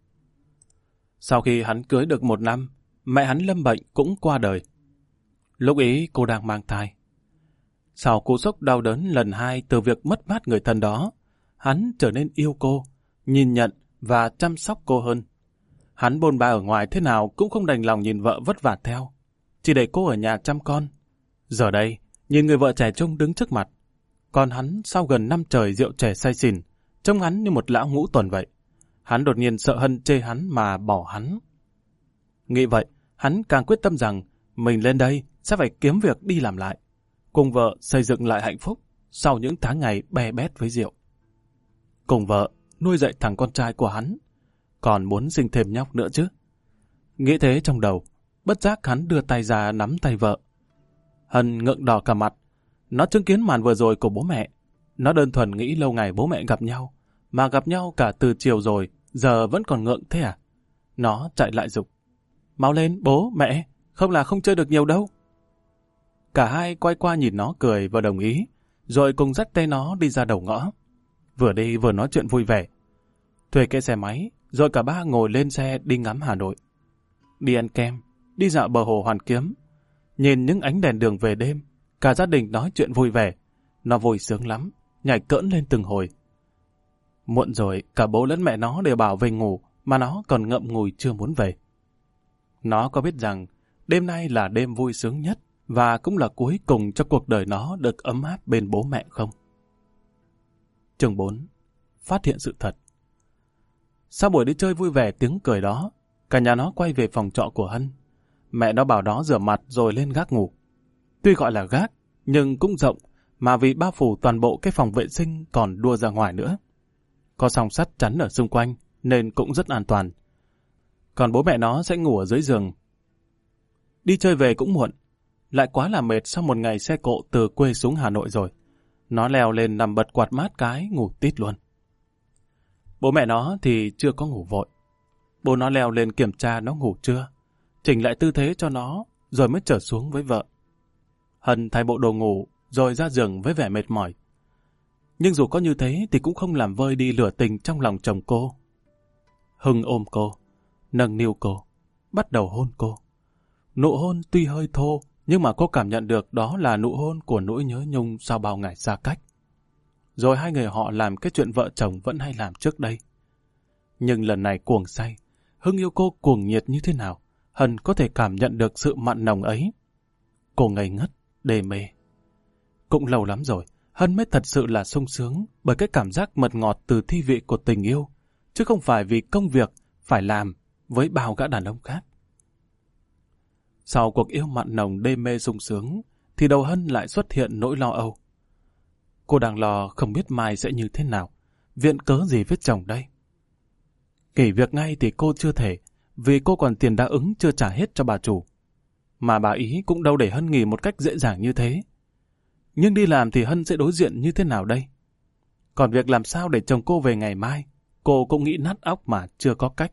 Sau khi hắn cưới được 1 năm, mẹ hắn lâm bệnh cũng qua đời. Lúc ấy cô đang mang thai. Sau cú sốc đau đớn lần 2 từ việc mất mát người thân đó, hắn trở nên yêu cô, nhìn nhận và chăm sóc cô hơn. Hắn bôn ba ở ngoài thế nào cũng không đành lòng nhìn vợ vất vả theo, chỉ để cô ở nhà chăm con. Giờ đây, nhìn người vợ trẻ trung đứng trước mặt, còn hắn sau gần 5 trời rượu chè say xỉn, trông hắn như một lão ngũ tuần vậy. Hắn đột nhiên sợ Hân chê hắn mà bỏ hắn. Nghĩ vậy, hắn càng quyết tâm rằng mình lên đây sẽ phải kiếm việc đi làm lại, cùng vợ xây dựng lại hạnh phúc sau những tháng ngày be bét với rượu. Cùng vợ nuôi dạy thằng con trai của hắn, còn muốn sinh thêm nhóc nữa chứ. Nghĩ thế trong đầu, bất giác hắn đưa tay ra nắm tay vợ. Hân ngượng đỏ cả mặt. Nó chứng kiến màn vừa rồi của bố mẹ. Nó đơn thuần nghĩ lâu ngày bố mẹ gặp nhau, mà gặp nhau cả từ chiều rồi, giờ vẫn còn ngượng thế à? Nó chạy lại giục: mau lên bố, mẹ, không là không chơi được nhiều đâu. Cả hai quay qua nhìn nó cười và đồng ý, rồi cùng dắt tay nó đi ra đầu ngõ. Vừa đi vừa nói chuyện vui vẻ. Thuê cái xe máy, rồi cả ba ngồi lên xe đi ngắm Hà Nội. Đi ăn kem, đi dạo bờ hồ Hoàn Kiếm, nhìn những ánh đèn đường về đêm, cả gia đình nói chuyện vui vẻ. Nó vui sướng lắm, nhảy cỡn lên từng hồi. Muộn rồi, cả bố lẫn mẹ nó đều bảo về ngủ, mà nó còn ngậm ngùi chưa muốn về. Nó có biết rằng đêm nay là đêm vui sướng nhất và cũng là cuối cùng cho cuộc đời nó được ấm áp bên bố mẹ không? Chương 4. Phát hiện sự thật. Sau buổi đi chơi vui vẻ tiếng cười đó, cả nhà nó quay về phòng trọ của Hân. Mẹ nó bảo nó rửa mặt rồi lên gác ngủ. Tuy gọi là gác, nhưng cũng rộng, mà vì bao phủ toàn bộ cái phòng vệ sinh còn đua ra ngoài nữa. Có song sắt chắn ở xung quanh, nên cũng rất an toàn. Còn bố mẹ nó sẽ ngủ ở dưới giường. Đi chơi về cũng muộn, lại quá là mệt sau một ngày xe cộ từ quê xuống Hà Nội rồi. Nó leo lên nằm bật quạt mát cái, ngủ tít luôn. Bố mẹ nó thì chưa có ngủ vội. Bố nó leo lên kiểm tra nó ngủ chưa, chỉnh lại tư thế cho nó, rồi mới trở xuống với vợ. Hân thay bộ đồ ngủ, rồi ra giường với vẻ mệt mỏi. Nhưng dù có như thế thì cũng không làm vơi đi lửa tình trong lòng chồng cô. Hưng ôm cô, nâng niu cô, bắt đầu hôn cô. Nụ hôn tuy hơi thô, nhưng mà cô cảm nhận được đó là nụ hôn của nỗi nhớ nhung sau bao ngày xa cách. Rồi hai người họ làm cái chuyện vợ chồng vẫn hay làm trước đây. Nhưng lần này cuồng say, Hưng yêu cô cuồng nhiệt như thế nào, Hân có thể cảm nhận được sự mặn nồng ấy. Cô ngây ngất, đê mê. Cũng lâu lắm rồi, Hân mới thật sự là sung sướng bởi cái cảm giác mật ngọt từ thi vị của tình yêu, chứ không phải vì công việc phải làm với bao gã đàn ông khác. Sau cuộc yêu mặn nồng đê mê sung sướng, thì đầu Hân lại xuất hiện nỗi lo âu. Cô đang lo không biết mai sẽ như thế nào, viện cớ gì với chồng đây. Nghỉ việc ngay thì cô chưa thể, vì cô còn tiền đáp ứng chưa trả hết cho bà chủ. Mà bà ý cũng đâu để Hân nghỉ một cách dễ dàng như thế. Nhưng đi làm thì Hân sẽ đối diện như thế nào đây? Còn việc làm sao để chồng cô về ngày mai, cô cũng nghĩ nát óc mà chưa có cách.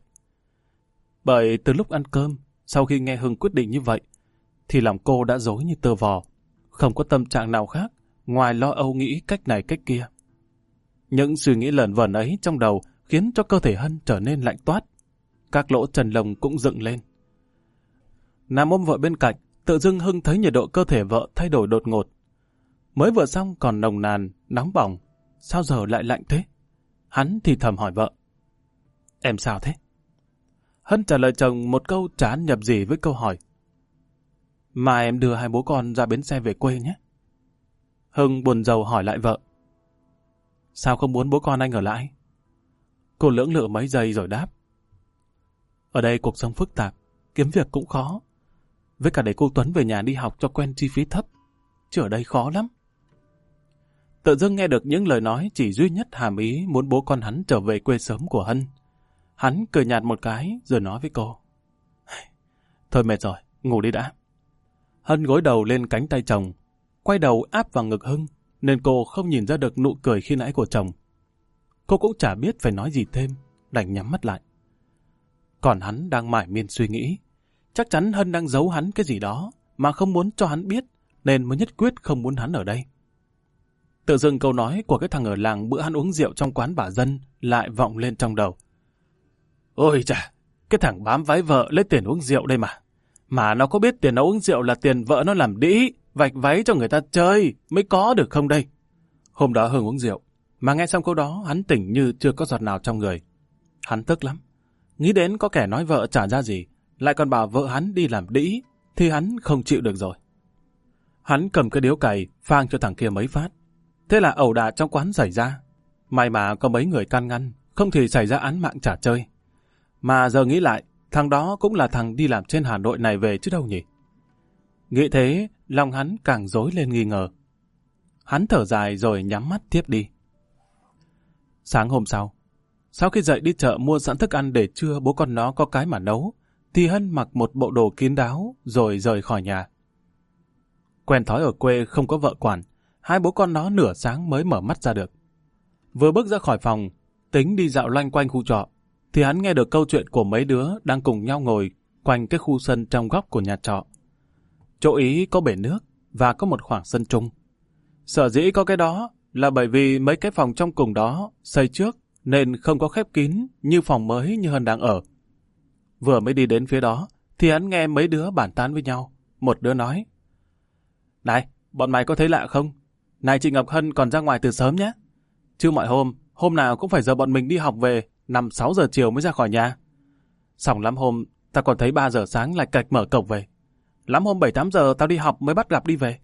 Bởi từ lúc ăn cơm, sau khi nghe Hưng quyết định như vậy, thì lòng cô đã rối như tơ vò, không có tâm trạng nào khác ngoài lo âu nghĩ cách này cách kia. Những suy nghĩ lởn vởn ấy trong đầu khiến cho cơ thể Hân trở nên lạnh toát. Các lỗ chân lông cũng dựng lên. Nằm ôm vợ bên cạnh, tự dưng Hưng thấy nhiệt độ cơ thể vợ thay đổi đột ngột. Mới vừa xong còn nồng nàn, nóng bỏng, sao giờ lại lạnh thế? Hắn thì thầm hỏi vợ: em sao thế? Hân trả lời chồng một câu chán nhập gì với câu hỏi: mai em đưa hai bố con ra bến xe về quê nhé. Hưng buồn rầu hỏi lại vợ: sao không muốn bố con anh ở lại? Cô lưỡng lự mấy giây rồi đáp: ở đây cuộc sống phức tạp, kiếm việc cũng khó. Với cả để cô Tuấn về nhà đi học cho quen chi phí thấp, chứ ở đây khó lắm. Tự dưng nghe được những lời nói chỉ duy nhất hàm ý muốn bố con hắn trở về quê sớm của Hân. Hắn cười nhạt một cái rồi nói với cô. Thôi mệt rồi, ngủ đi đã. Hân gối đầu lên cánh tay chồng, quay đầu áp vào ngực Hưng, nên cô không nhìn ra được nụ cười khi nãy của chồng. Cô cũng chả biết phải nói gì thêm, đành nhắm mắt lại. Còn hắn đang mải miên suy nghĩ. Chắc chắn Hân đang giấu hắn cái gì đó mà không muốn cho hắn biết, nên mới nhất quyết không muốn hắn ở đây. Tự dưng câu nói của cái thằng ở làng bữa hắn uống rượu trong quán bà Dân lại vọng lên trong đầu. Ôi chà, cái thằng bám váy vợ lấy tiền uống rượu đây mà. Mà nó có biết tiền nó uống rượu là tiền vợ nó làm đĩ, vạch váy cho người ta chơi mới có được không đây? Hôm đó Hưng uống rượu, mà nghe xong câu đó hắn tỉnh như chưa có giọt nào trong người. Hắn tức lắm. Nghĩ đến có kẻ nói vợ trả ra gì, lại còn bảo vợ hắn đi làm đĩ, thì hắn không chịu được rồi. Hắn cầm cái điếu cày phang cho thằng kia mấy phát. Thế là ẩu đả trong quán xảy ra. May mà có mấy người can ngăn, không thì xảy ra án mạng trả chơi. Mà giờ nghĩ lại, thằng đó cũng là thằng đi làm trên Hà Nội này về chứ đâu nhỉ? Nghĩ thế, lòng hắn càng rối lên nghi ngờ. Hắn thở dài rồi nhắm mắt tiếp đi. Sáng hôm sau khi dậy đi chợ mua sẵn thức ăn để trưa bố con nó có cái mà nấu, thì Hân mặc một bộ đồ kín đáo rồi rời khỏi nhà. Quen thói ở quê không có vợ quản, hai bố con nó nửa sáng mới mở mắt ra được. Vừa bước ra khỏi phòng, tính đi dạo loanh quanh khu trọ, thì hắn nghe được câu chuyện của mấy đứa đang cùng nhau ngồi quanh cái khu sân trong góc của nhà trọ. Chỗ ý có bể nước và có một khoảng sân chung. Sở dĩ có cái đó là bởi vì mấy cái phòng trong cùng đó xây trước nên không có khép kín như phòng mới như Hân đang ở. Vừa mới đi đến phía đó thì hắn nghe mấy đứa bàn tán với nhau. Một đứa nói: Này, bọn mày có thấy lạ không? Này chị Ngọc Hân còn ra ngoài từ sớm nhé. Chứ mọi hôm nào cũng phải giờ bọn mình đi học về 5-6 giờ chiều mới ra khỏi nhà. Xong lắm hôm ta còn thấy 3 giờ sáng lại cạch mở cổng về. Lắm hôm 7-8 giờ tao đi học mới bắt gặp đi về.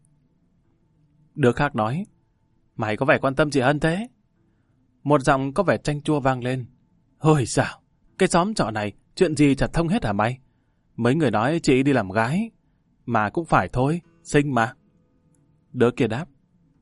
Đứa khác nói: Mày có vẻ quan tâm chị Hân thế. Một giọng có vẻ chanh chua vang lên: Ôi sao, cái xóm trọ này chuyện gì chả thông hết hả mày? Mấy người nói chị đi làm gái. Mà cũng phải thôi, xinh mà. Đứa kia đáp: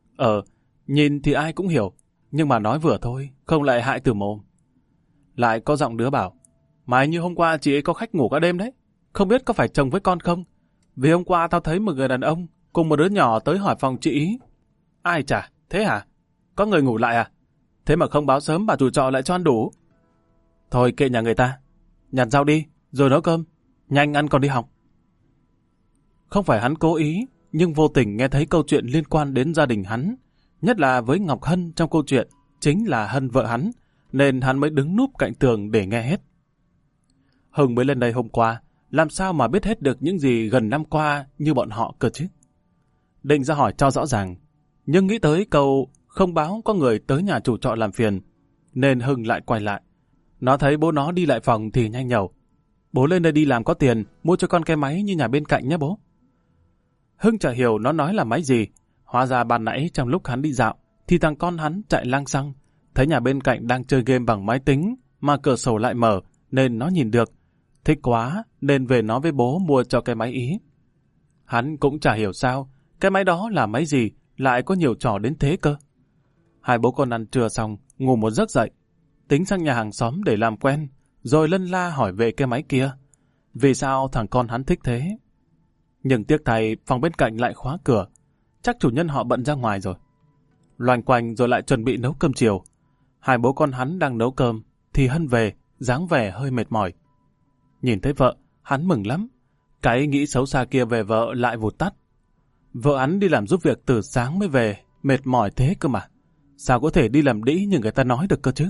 Nhìn thì ai cũng hiểu, nhưng mà nói vừa thôi, không lại hại từ mồm. Lại có giọng đứa bảo: Mày như hôm qua chị ấy có khách ngủ cả đêm đấy. Không biết có phải chồng với con không? Vì hôm qua tao thấy một người đàn ông cùng một đứa nhỏ tới hỏi phòng chị ý. Ai chả, thế hả? Có người ngủ lại à? Thế mà không báo sớm bà chủ trọ lại cho ăn đủ. Thôi kệ nhà người ta, nhặt rau đi, rồi nấu cơm, nhanh ăn còn đi học. Không phải hắn cố ý, nhưng vô tình nghe thấy câu chuyện liên quan đến gia đình hắn, nhất là với Ngọc Hân trong câu chuyện, chính là Hân vợ hắn, nên hắn mới đứng núp cạnh tường để nghe hết. Hưng mới lên đây hôm qua, làm sao mà biết hết được những gì gần năm qua như bọn họ cơ chứ? Định ra hỏi cho rõ ràng, nhưng nghĩ tới câu không báo có người tới nhà chủ trọ làm phiền, nên Hưng lại quay lại. Nó thấy bố nó đi lại phòng thì nhanh nhẩu: Bố lên đây đi làm có tiền, mua cho con cái máy như nhà bên cạnh nhé bố. Hưng chả hiểu nó nói là máy gì. Hóa ra ban nãy trong lúc hắn đi dạo, thì thằng con hắn chạy lang xăng, thấy nhà bên cạnh đang chơi game bằng máy tính, mà cửa sổ lại mở, nên nó nhìn được. Thích quá, nên về nói với bố mua cho cái máy ý. Hắn cũng chả hiểu sao, cái máy đó là máy gì, lại có nhiều trò đến thế cơ. Hai bố con ăn trưa xong, ngủ một giấc dậy, tính sang nhà hàng xóm để làm quen, rồi lân la hỏi về cái máy kia. Vì sao thằng con hắn thích thế? Nhưng tiếc thay phòng bên cạnh lại khóa cửa, chắc chủ nhân họ bận ra ngoài rồi. Loanh quanh rồi lại chuẩn bị nấu cơm chiều. Hai bố con hắn đang nấu cơm, thì Hân về, dáng vẻ hơi mệt mỏi. Nhìn thấy vợ, hắn mừng lắm. Cái nghĩ xấu xa kia về vợ lại vụt tắt. Vợ hắn đi làm giúp việc từ sáng mới về, mệt mỏi thế cơ mà. Sao có thể đi làm đĩ như người ta nói được cơ chứ?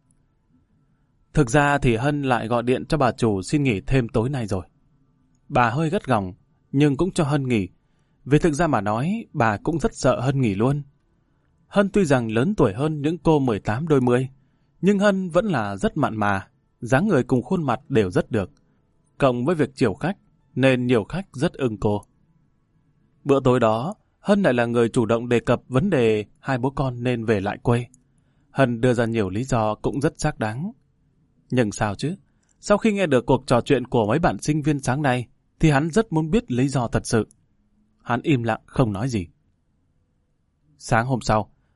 Thực ra thì Hân lại gọi điện cho bà chủ xin nghỉ thêm tối nay rồi. Bà hơi gắt gỏng, nhưng cũng cho Hân nghỉ. Vì thực ra mà nói, bà cũng rất sợ Hân nghỉ luôn. Hân tuy rằng lớn tuổi hơn những cô 18 đôi mươi, nhưng Hân vẫn là rất mặn mà, dáng người cùng khuôn mặt đều rất được. Cộng với việc chiều khách, nên nhiều khách rất ưng cô. Bữa tối đó, Hân lại là người chủ động đề cập vấn đề hai bố con nên về lại quê. Hân đưa ra nhiều lý do cũng rất xác đáng. Nhưng sao chứ? Sau khi nghe được cuộc trò chuyện của mấy bạn sinh viên sáng nay, thì hắn rất muốn biết lý do thật sự. Hắn im lặng không nói gì. Sáng hôm sau,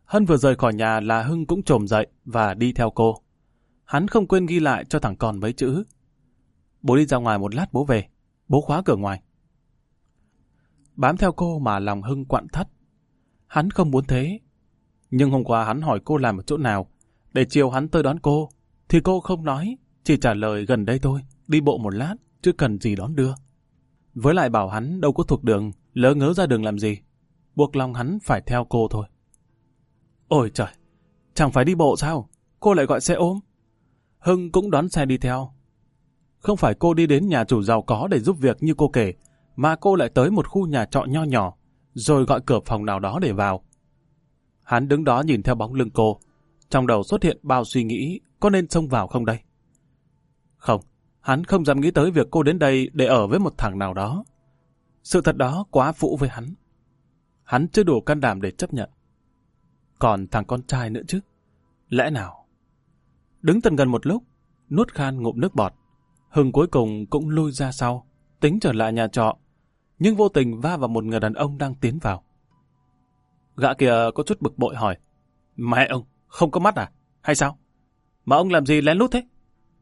Hân vừa rời khỏi nhà là Hưng cũng trồm dậy và đi theo cô. Hắn không quên ghi lại cho thằng con mấy chữ. Bố đi ra ngoài một lát bố về. Bố khóa cửa ngoài. Bám theo cô mà lòng Hưng quặn thắt. Hắn không muốn thế. Nhưng hôm qua hắn hỏi cô làm ở chỗ nào. Để chiều hắn tới đón cô. Thì cô không nói. Chỉ trả lời gần đây thôi. Đi bộ một lát. Chứ cần gì đón đưa. Với lại bảo hắn đâu có thuộc đường. Lỡ ngớ ra đường làm gì. Buộc lòng hắn phải theo cô thôi. Ôi trời. Chẳng phải đi bộ sao. Cô lại gọi xe ôm. Hưng cũng đón xe đi theo. Không phải cô đi đến nhà chủ giàu có để giúp việc như cô kể, mà cô lại tới một khu nhà trọ nho nhỏ, rồi gọi cửa phòng nào đó để vào. Hắn đứng đó nhìn theo bóng lưng cô, trong đầu xuất hiện bao suy nghĩ có nên xông vào không đây? Không, hắn không dám nghĩ tới việc cô đến đây để ở với một thằng nào đó. Sự thật đó quá phũ với hắn. Hắn chưa đủ can đảm để chấp nhận. Còn thằng con trai nữa chứ? Lẽ nào? Đứng tận gần một lúc, nuốt khan ngụm nước bọt, Hưng cuối cùng cũng lui ra sau, tính trở lại nhà trọ, nhưng vô tình va vào một người đàn ông đang tiến vào. Gã kia có chút bực bội hỏi, mẹ ông, không có mắt à? Hay sao? Mà ông làm gì lén lút thế?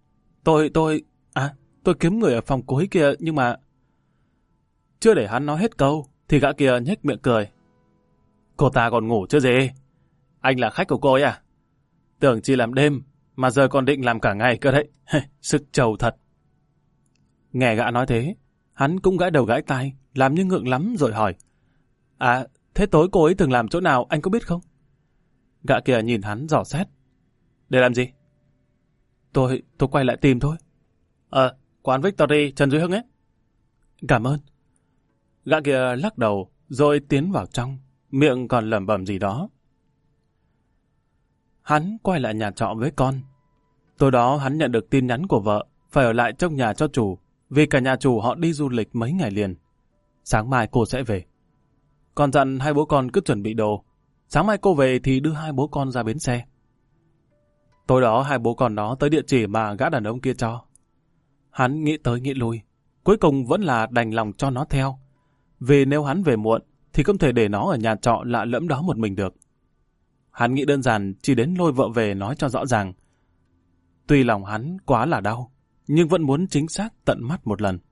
Tôi kiếm người ở phòng cuối kia nhưng mà... Chưa để hắn nói hết câu, thì gã kia nhếch miệng cười. Cô ta còn ngủ chứ gì? Anh là khách của cô ấy à? Tưởng chỉ làm đêm, mà giờ còn định làm cả ngày cơ đấy. Sức trầu thật. Nghe gã nói thế, hắn cũng gãi đầu gãi tai, làm như ngượng lắm rồi hỏi. À, thế tối cô ấy thường làm chỗ nào anh có biết không? Gã kia nhìn hắn dò xét. Để làm gì? Tôi quay lại tìm thôi. Quán Victory, Trần Duy Hưng ấy. Cảm ơn. Gã kia lắc đầu, rồi tiến vào trong, miệng còn lẩm bẩm gì đó. Hắn quay lại nhà trọ với con. Tối đó hắn nhận được tin nhắn của vợ, phải ở lại trong nhà cho chủ, vì cả nhà chủ họ đi du lịch mấy ngày liền. Sáng mai cô sẽ về. Còn dặn hai bố con cứ chuẩn bị đồ. Sáng mai cô về thì đưa hai bố con ra bến xe. Tối đó hai bố con đó tới địa chỉ mà gã đàn ông kia cho. Hắn nghĩ tới nghĩ lui, cuối cùng vẫn là đành lòng cho nó theo. Vì nếu hắn về muộn thì không thể để nó ở nhà trọ lạ lẫm đó một mình được. Hắn nghĩ đơn giản chỉ đến lôi vợ về nói cho rõ ràng. Tuy lòng hắn quá là đau, nhưng vẫn muốn chính xác tận mắt một lần.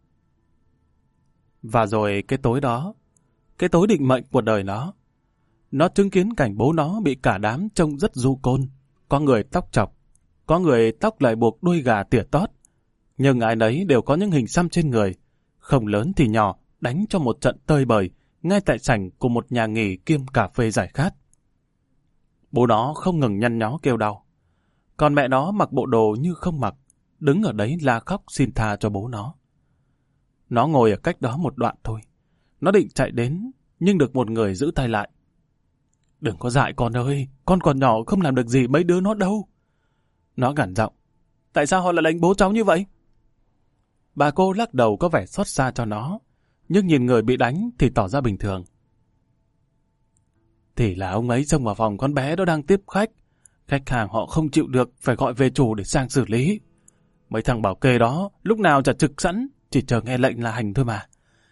Và rồi cái tối đó, cái tối định mệnh của đời nó chứng kiến cảnh bố nó bị cả đám trông rất du côn. Có người tóc chọc, có người tóc lại buộc đuôi gà tỉa tót. Nhưng ai nấy đều có những hình xăm trên người, không lớn thì nhỏ, đánh cho một trận tơi bời, ngay tại sảnh của một nhà nghỉ kiêm cà phê giải khát. Bố nó không ngừng nhăn nhó kêu đau. Còn mẹ nó mặc bộ đồ như không mặc, đứng ở đấy la khóc xin tha cho bố nó. Nó ngồi ở cách đó một đoạn thôi. Nó định chạy đến, nhưng được một người giữ tay lại. Đừng có dại con ơi, con còn nhỏ không làm được gì mấy đứa nó đâu. Nó gằn giọng. Tại sao họ lại đánh bố cháu như vậy? Bà cô lắc đầu có vẻ xót xa cho nó, nhưng nhìn người bị đánh thì tỏ ra bình thường. Thì là ông ấy xông vào phòng con bé đó đang tiếp khách. Khách hàng họ không chịu được phải gọi về chủ để sang xử lý. Mấy thằng bảo kê đó lúc nào chả trực sẵn, chỉ chờ nghe lệnh là hành thôi mà.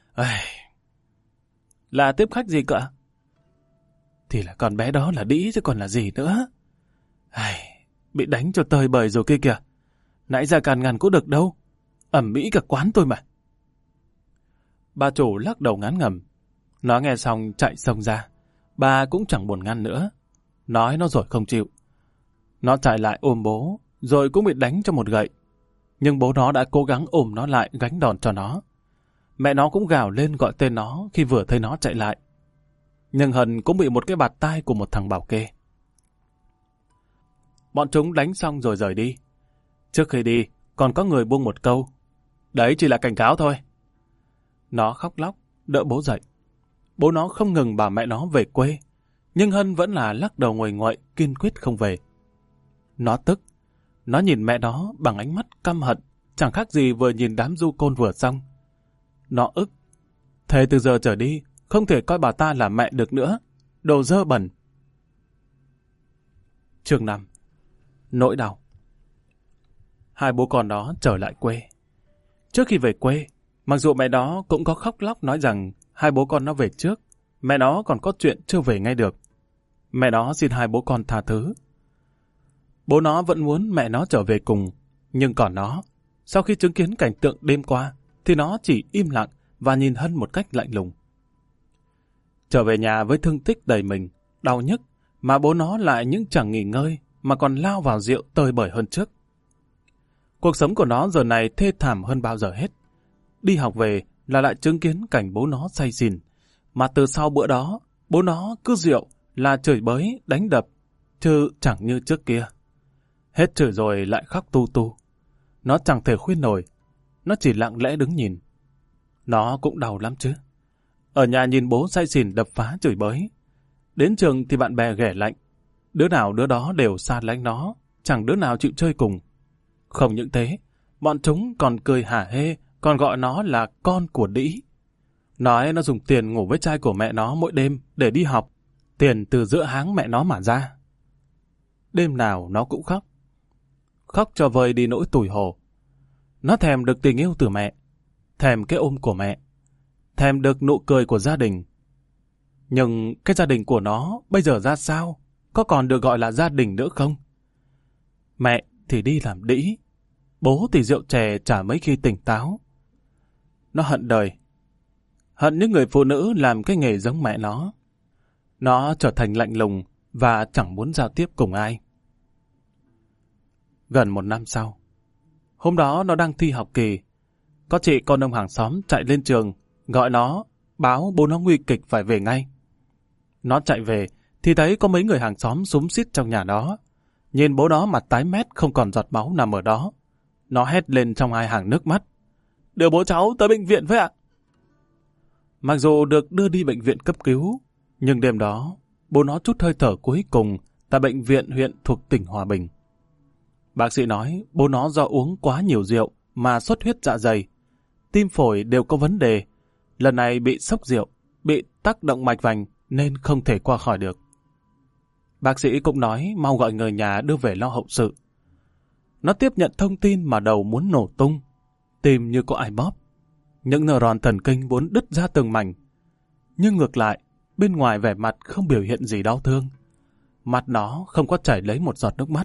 Là tiếp khách gì cơ? Thì là con bé đó là đĩ chứ còn là gì nữa. Bị đánh cho tơi bời rồi kia kìa. Nãy ra càn ngăn có được đâu. Ẩm mỹ cả quán tôi mà. Bà chủ lắc đầu ngán ngẩm. Nó nghe xong chạy xông ra. Bà cũng chẳng buồn ngăn nữa. Nói nó rồi không chịu. Nó chạy lại ôm bố, rồi cũng bị đánh cho một gậy. Nhưng bố nó đã cố gắng ôm nó lại gánh đòn cho nó. Mẹ nó cũng gào lên gọi tên nó khi vừa thấy nó chạy lại. Nhưng Hân cũng bị một cái bạt tai của một thằng bảo kê. Bọn chúng đánh xong rồi rời đi. Trước khi đi, còn có người buông một câu. Đấy chỉ là cảnh cáo thôi. Nó khóc lóc, đỡ bố dậy. Bố nó không ngừng bảo mẹ nó về quê, nhưng Hân vẫn là lắc đầu nguầy nguậy, kiên quyết không về. Nó tức. Nó nhìn mẹ nó bằng ánh mắt căm hận, chẳng khác gì vừa nhìn đám du côn vừa xong. Nó ức. Thế từ giờ trở đi, không thể coi bà ta là mẹ được nữa. Đồ dơ bẩn. Chương 5. Nỗi đau. Hai bố con đó trở lại quê. Trước khi về quê, mặc dù mẹ nó cũng có khóc lóc nói rằng hai bố con nó về trước, mẹ nó còn có chuyện chưa về ngay được. Mẹ nó xin hai bố con tha thứ. Bố nó vẫn muốn mẹ nó trở về cùng, nhưng còn nó, sau khi chứng kiến cảnh tượng đêm qua, thì nó chỉ im lặng và nhìn Hân một cách lạnh lùng. Trở về nhà với thương tích đầy mình, đau nhức, mà bố nó lại những chẳng nghỉ ngơi, mà còn lao vào rượu tơi bời hơn trước. Cuộc sống của nó giờ này thê thảm hơn bao giờ hết. Đi học về là lại chứng kiến cảnh bố nó say xỉn, mà từ sau bữa đó, bố nó cứ rượu là chửi bới, đánh đập, chứ chẳng như trước kia. Hết chửi rồi lại khóc tu tu. Nó chẳng thể khuyên nổi, nó chỉ lặng lẽ đứng nhìn. Nó cũng đau lắm chứ. Ở nhà nhìn bố say xỉn đập phá chửi bới. Đến trường thì bạn bè ghẻ lạnh. Đứa nào đứa đó đều xa lánh nó, chẳng đứa nào chịu chơi cùng. Không những thế, bọn chúng còn cười hả hê, còn gọi nó là con của đĩ. Nói nó dùng tiền ngủ với trai của mẹ nó mỗi đêm để đi học, tiền từ giữa háng mẹ nó mà ra. Đêm nào nó cũng khóc. Khóc cho vơi đi nỗi tủi hổ. Nó thèm được tình yêu từ mẹ, thèm cái ôm của mẹ, thèm được nụ cười của gia đình. Nhưng cái gia đình của nó bây giờ ra sao? Có còn được gọi là gia đình nữa không? Mẹ thì đi làm đĩ, bố thì rượu chè chả mấy khi tỉnh táo. Nó hận đời, hận những người phụ nữ làm cái nghề giống mẹ nó. Nó trở thành lạnh lùng và chẳng muốn giao tiếp cùng ai. Gần 1 năm sau, hôm đó nó đang thi học kỳ. Có chị con ông hàng xóm chạy lên trường, gọi nó, báo bố nó nguy kịch phải về ngay. Nó chạy về, thì thấy có mấy người hàng xóm xúm xít trong nhà đó. Nhìn bố nó mặt tái mét không còn giọt máu nằm ở đó. Nó hét lên trong 2 hàng nước mắt. Đưa bố cháu tới bệnh viện với ạ. Mặc dù được đưa đi bệnh viện cấp cứu, nhưng đêm đó, bố nó trút hơi thở cuối cùng tại bệnh viện huyện thuộc tỉnh Hòa Bình. Bác sĩ nói bố nó do uống quá nhiều rượu mà xuất huyết dạ dày, tim phổi đều có vấn đề. Lần này bị sốc rượu, bị tắc động mạch vành nên không thể qua khỏi được. Bác sĩ cũng nói mau gọi người nhà đưa về lo hậu sự. Nó tiếp nhận thông tin mà đầu muốn nổ tung, tim như có ai bóp. Những neuron thần kinh muốn đứt ra từng mảnh. Nhưng ngược lại, bên ngoài vẻ mặt không biểu hiện gì đau thương. Mặt nó không có chảy lấy một giọt nước mắt.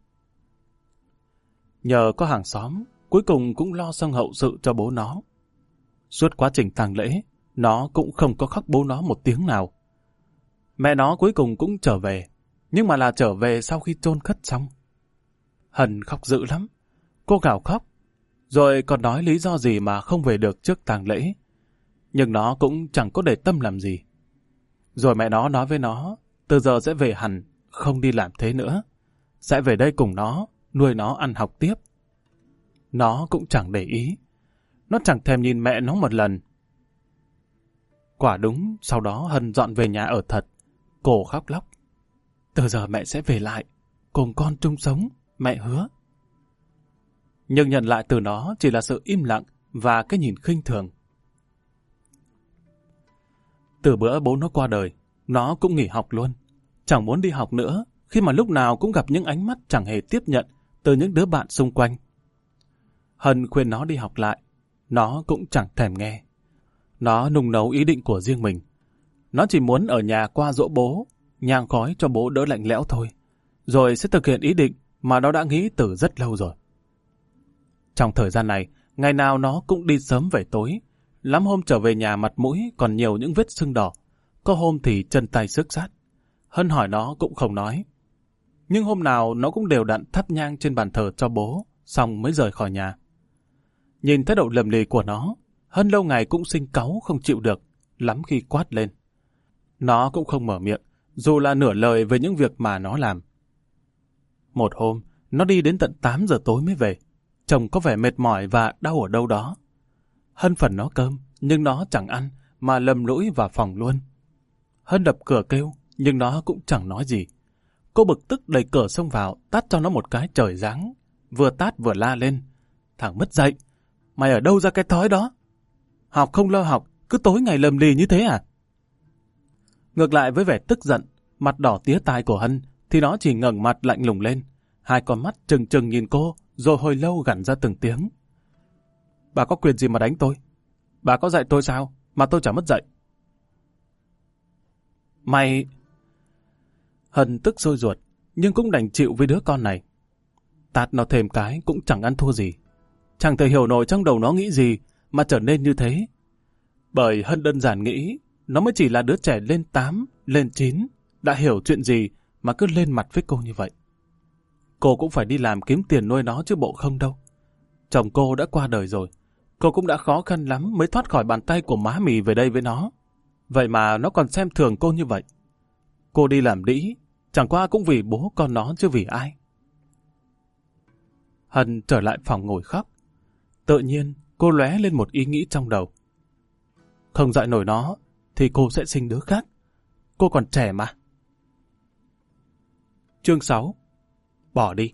Nhờ có hàng xóm, cuối cùng cũng lo xong hậu sự cho bố nó. Suốt quá trình tang lễ, nó cũng không có khóc bố nó một tiếng nào. Mẹ nó cuối cùng cũng trở về, nhưng mà là trở về sau khi chôn cất xong. Hân khóc dữ lắm. Cô gào khóc, rồi còn nói lý do gì mà không về được trước tang lễ. Nhưng nó cũng chẳng có để tâm làm gì. Rồi mẹ nó nói với nó, từ giờ sẽ về hẳn, không đi làm thế nữa. Sẽ về đây cùng nó, nuôi nó ăn học tiếp. Nó cũng chẳng để ý. Nó chẳng thèm nhìn mẹ nó một lần. Quả đúng, sau đó Hân dọn về nhà ở thật. Cô khóc lóc. Từ giờ mẹ sẽ về lại, cùng con chung sống, mẹ hứa. Nhưng nhận lại từ nó chỉ là sự im lặng và cái nhìn khinh thường. Từ bữa bố nó qua đời, nó cũng nghỉ học luôn. Chẳng muốn đi học nữa, khi mà lúc nào cũng gặp những ánh mắt chẳng hề tiếp nhận từ những đứa bạn xung quanh. Hân khuyên nó đi học lại, nó cũng chẳng thèm nghe. Nó nung nấu ý định của riêng mình. Nó chỉ muốn ở nhà qua giỗ bố, nhang khói cho bố đỡ lạnh lẽo thôi, rồi sẽ thực hiện ý định mà nó đã nghĩ từ rất lâu rồi. Trong thời gian này, ngày nào nó cũng đi sớm về tối. Lắm hôm trở về nhà mặt mũi còn nhiều những vết sưng đỏ, có hôm thì chân tay xước sát. Hân hỏi nó cũng không nói. Nhưng hôm nào nó cũng đều đặn thắp nhang trên bàn thờ cho bố, xong mới rời khỏi nhà. Nhìn thái độ lầm lì của nó, Hân lâu ngày cũng sinh cáu không chịu được, lắm khi quát lên. Nó cũng không mở miệng, dù là nửa lời về những việc mà nó làm. Một hôm, nó đi đến tận 8 giờ tối mới về. Chồng có vẻ mệt mỏi và đau ở đâu đó. Hân phần nó cơm, nhưng nó chẳng ăn, mà lầm lũi vào phòng luôn. Hân đập cửa kêu, nhưng nó cũng chẳng nói gì. Cô bực tức đẩy cửa xông vào, tát cho nó một cái trời giáng. Vừa tát vừa la lên. Thằng mất dạy, mày ở đâu ra cái thói đó? Học không lo học, cứ tối ngày lầm lì như thế à? Ngược lại với vẻ tức giận, mặt đỏ tía tai của Hân, thì nó chỉ ngẩng mặt lạnh lùng lên. Hai con mắt trừng trừng nhìn cô, rồi hồi lâu gằn ra từng tiếng. Bà có quyền gì mà đánh tôi? Bà có dạy tôi sao, mà tôi chả mất dạy? Hân tức sôi ruột, nhưng cũng đành chịu với đứa con này. Tát nó thêm cái cũng chẳng ăn thua gì. Chẳng thể hiểu nổi trong đầu nó nghĩ gì mà trở nên như thế. Bởi Hân đơn giản nghĩ nó mới chỉ là đứa trẻ lên 8, lên 9, đã hiểu chuyện gì mà cứ lên mặt với cô như vậy. Cô cũng phải đi làm kiếm tiền nuôi nó chứ bộ không đâu. Chồng cô đã qua đời rồi, cô cũng đã khó khăn lắm mới thoát khỏi bàn tay của má mì về đây với nó. Vậy mà nó còn xem thường cô như vậy. Cô đi làm đĩ, chẳng qua cũng vì bố con nó chứ vì ai. Hân trở lại phòng ngồi khóc. Tự nhiên cô lóe lên một ý nghĩ trong đầu. Không dạy nổi nó thì cô sẽ sinh đứa khác. Cô còn trẻ mà. Chương 6. Bỏ đi.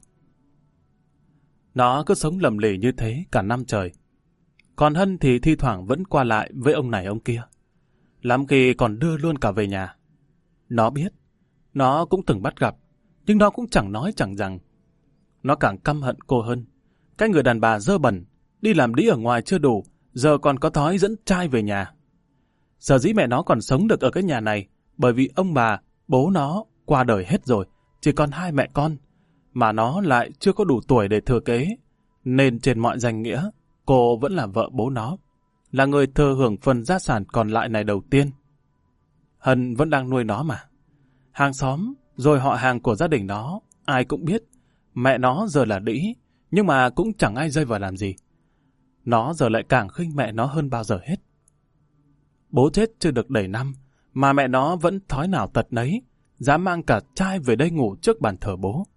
Nó cứ sống lầm lì như thế cả năm trời. Còn Hân thì thi thoảng vẫn qua lại với ông này ông kia. Lắm khi còn đưa luôn cả về nhà. Nó biết, nó cũng từng bắt gặp, nhưng nó cũng chẳng nói chẳng rằng. Nó càng căm hận cô hơn. Cái người đàn bà dơ bẩn, đi làm đĩ ở ngoài chưa đủ, giờ còn có thói dẫn trai về nhà. Sở dĩ mẹ nó còn sống được ở cái nhà này, bởi vì ông bà, bố nó qua đời hết rồi, chỉ còn hai mẹ con, mà nó lại chưa có đủ tuổi để thừa kế, nên trên mọi danh nghĩa, cô vẫn là vợ bố nó, là người thừa hưởng phần gia sản còn lại này đầu tiên. Hân vẫn đang nuôi nó mà. Hàng xóm, rồi họ hàng của gia đình nó, ai cũng biết, mẹ nó giờ là đĩ, nhưng mà cũng chẳng ai dây vào làm gì. Nó giờ lại càng khinh mẹ nó hơn bao giờ hết. Bố chết chưa được đầy năm, mà mẹ nó vẫn thói nào tật nấy, dám mang cả trai về đây ngủ trước bàn thờ bố.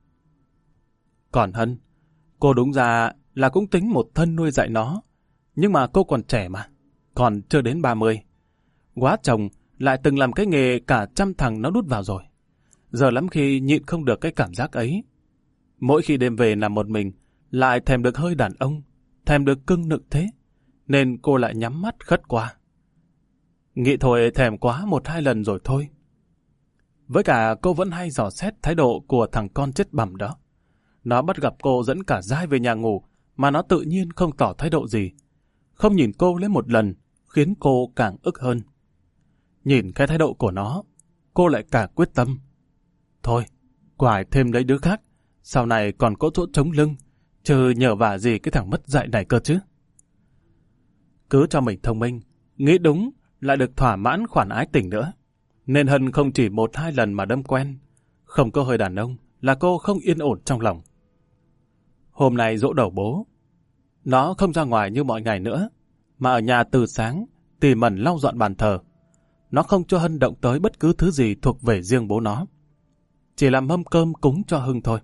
Còn Hân, cô đúng ra là cũng tính một thân nuôi dạy nó, nhưng mà cô còn trẻ mà, còn chưa đến 30. Quá chồng lại từng làm cái nghề cả trăm thằng nó đút vào rồi. Giờ lắm khi nhịn không được cái cảm giác ấy. Mỗi khi đêm về nằm một mình, lại thèm được hơi đàn ông, thèm được cưng nựng thế, nên cô lại nhắm mắt khất qua. Nghĩ thôi thèm quá 1-2 lần rồi thôi. Với cả cô vẫn hay dò xét thái độ của thằng con chết bằm đó. Nó bắt gặp cô dẫn cả dai về nhà ngủ, mà nó tự nhiên không tỏ thái độ gì. Không nhìn cô lấy một lần, khiến cô càng ức hơn. Nhìn cái thái độ của nó, cô lại càng quyết tâm. Thôi, quải thêm lấy đứa khác, sau này còn có chỗ trống lưng, chứ nhờ vả gì cái thằng mất dạy này cơ chứ. Cứ cho mình thông minh, nghĩ đúng, lại được thỏa mãn khoản ái tình nữa. Nên Hân không chỉ 1-2 lần mà đâm quen. Không có hơi đàn ông là cô không yên ổn trong lòng. Hôm nay giỗ đầu bố. Nó không ra ngoài như mọi ngày nữa, mà ở nhà từ sáng, tỉ mẩn lau dọn bàn thờ. Nó không cho Hân động tới bất cứ thứ gì thuộc về riêng bố nó. Chỉ làm mâm cơm cúng cho Hưng thôi.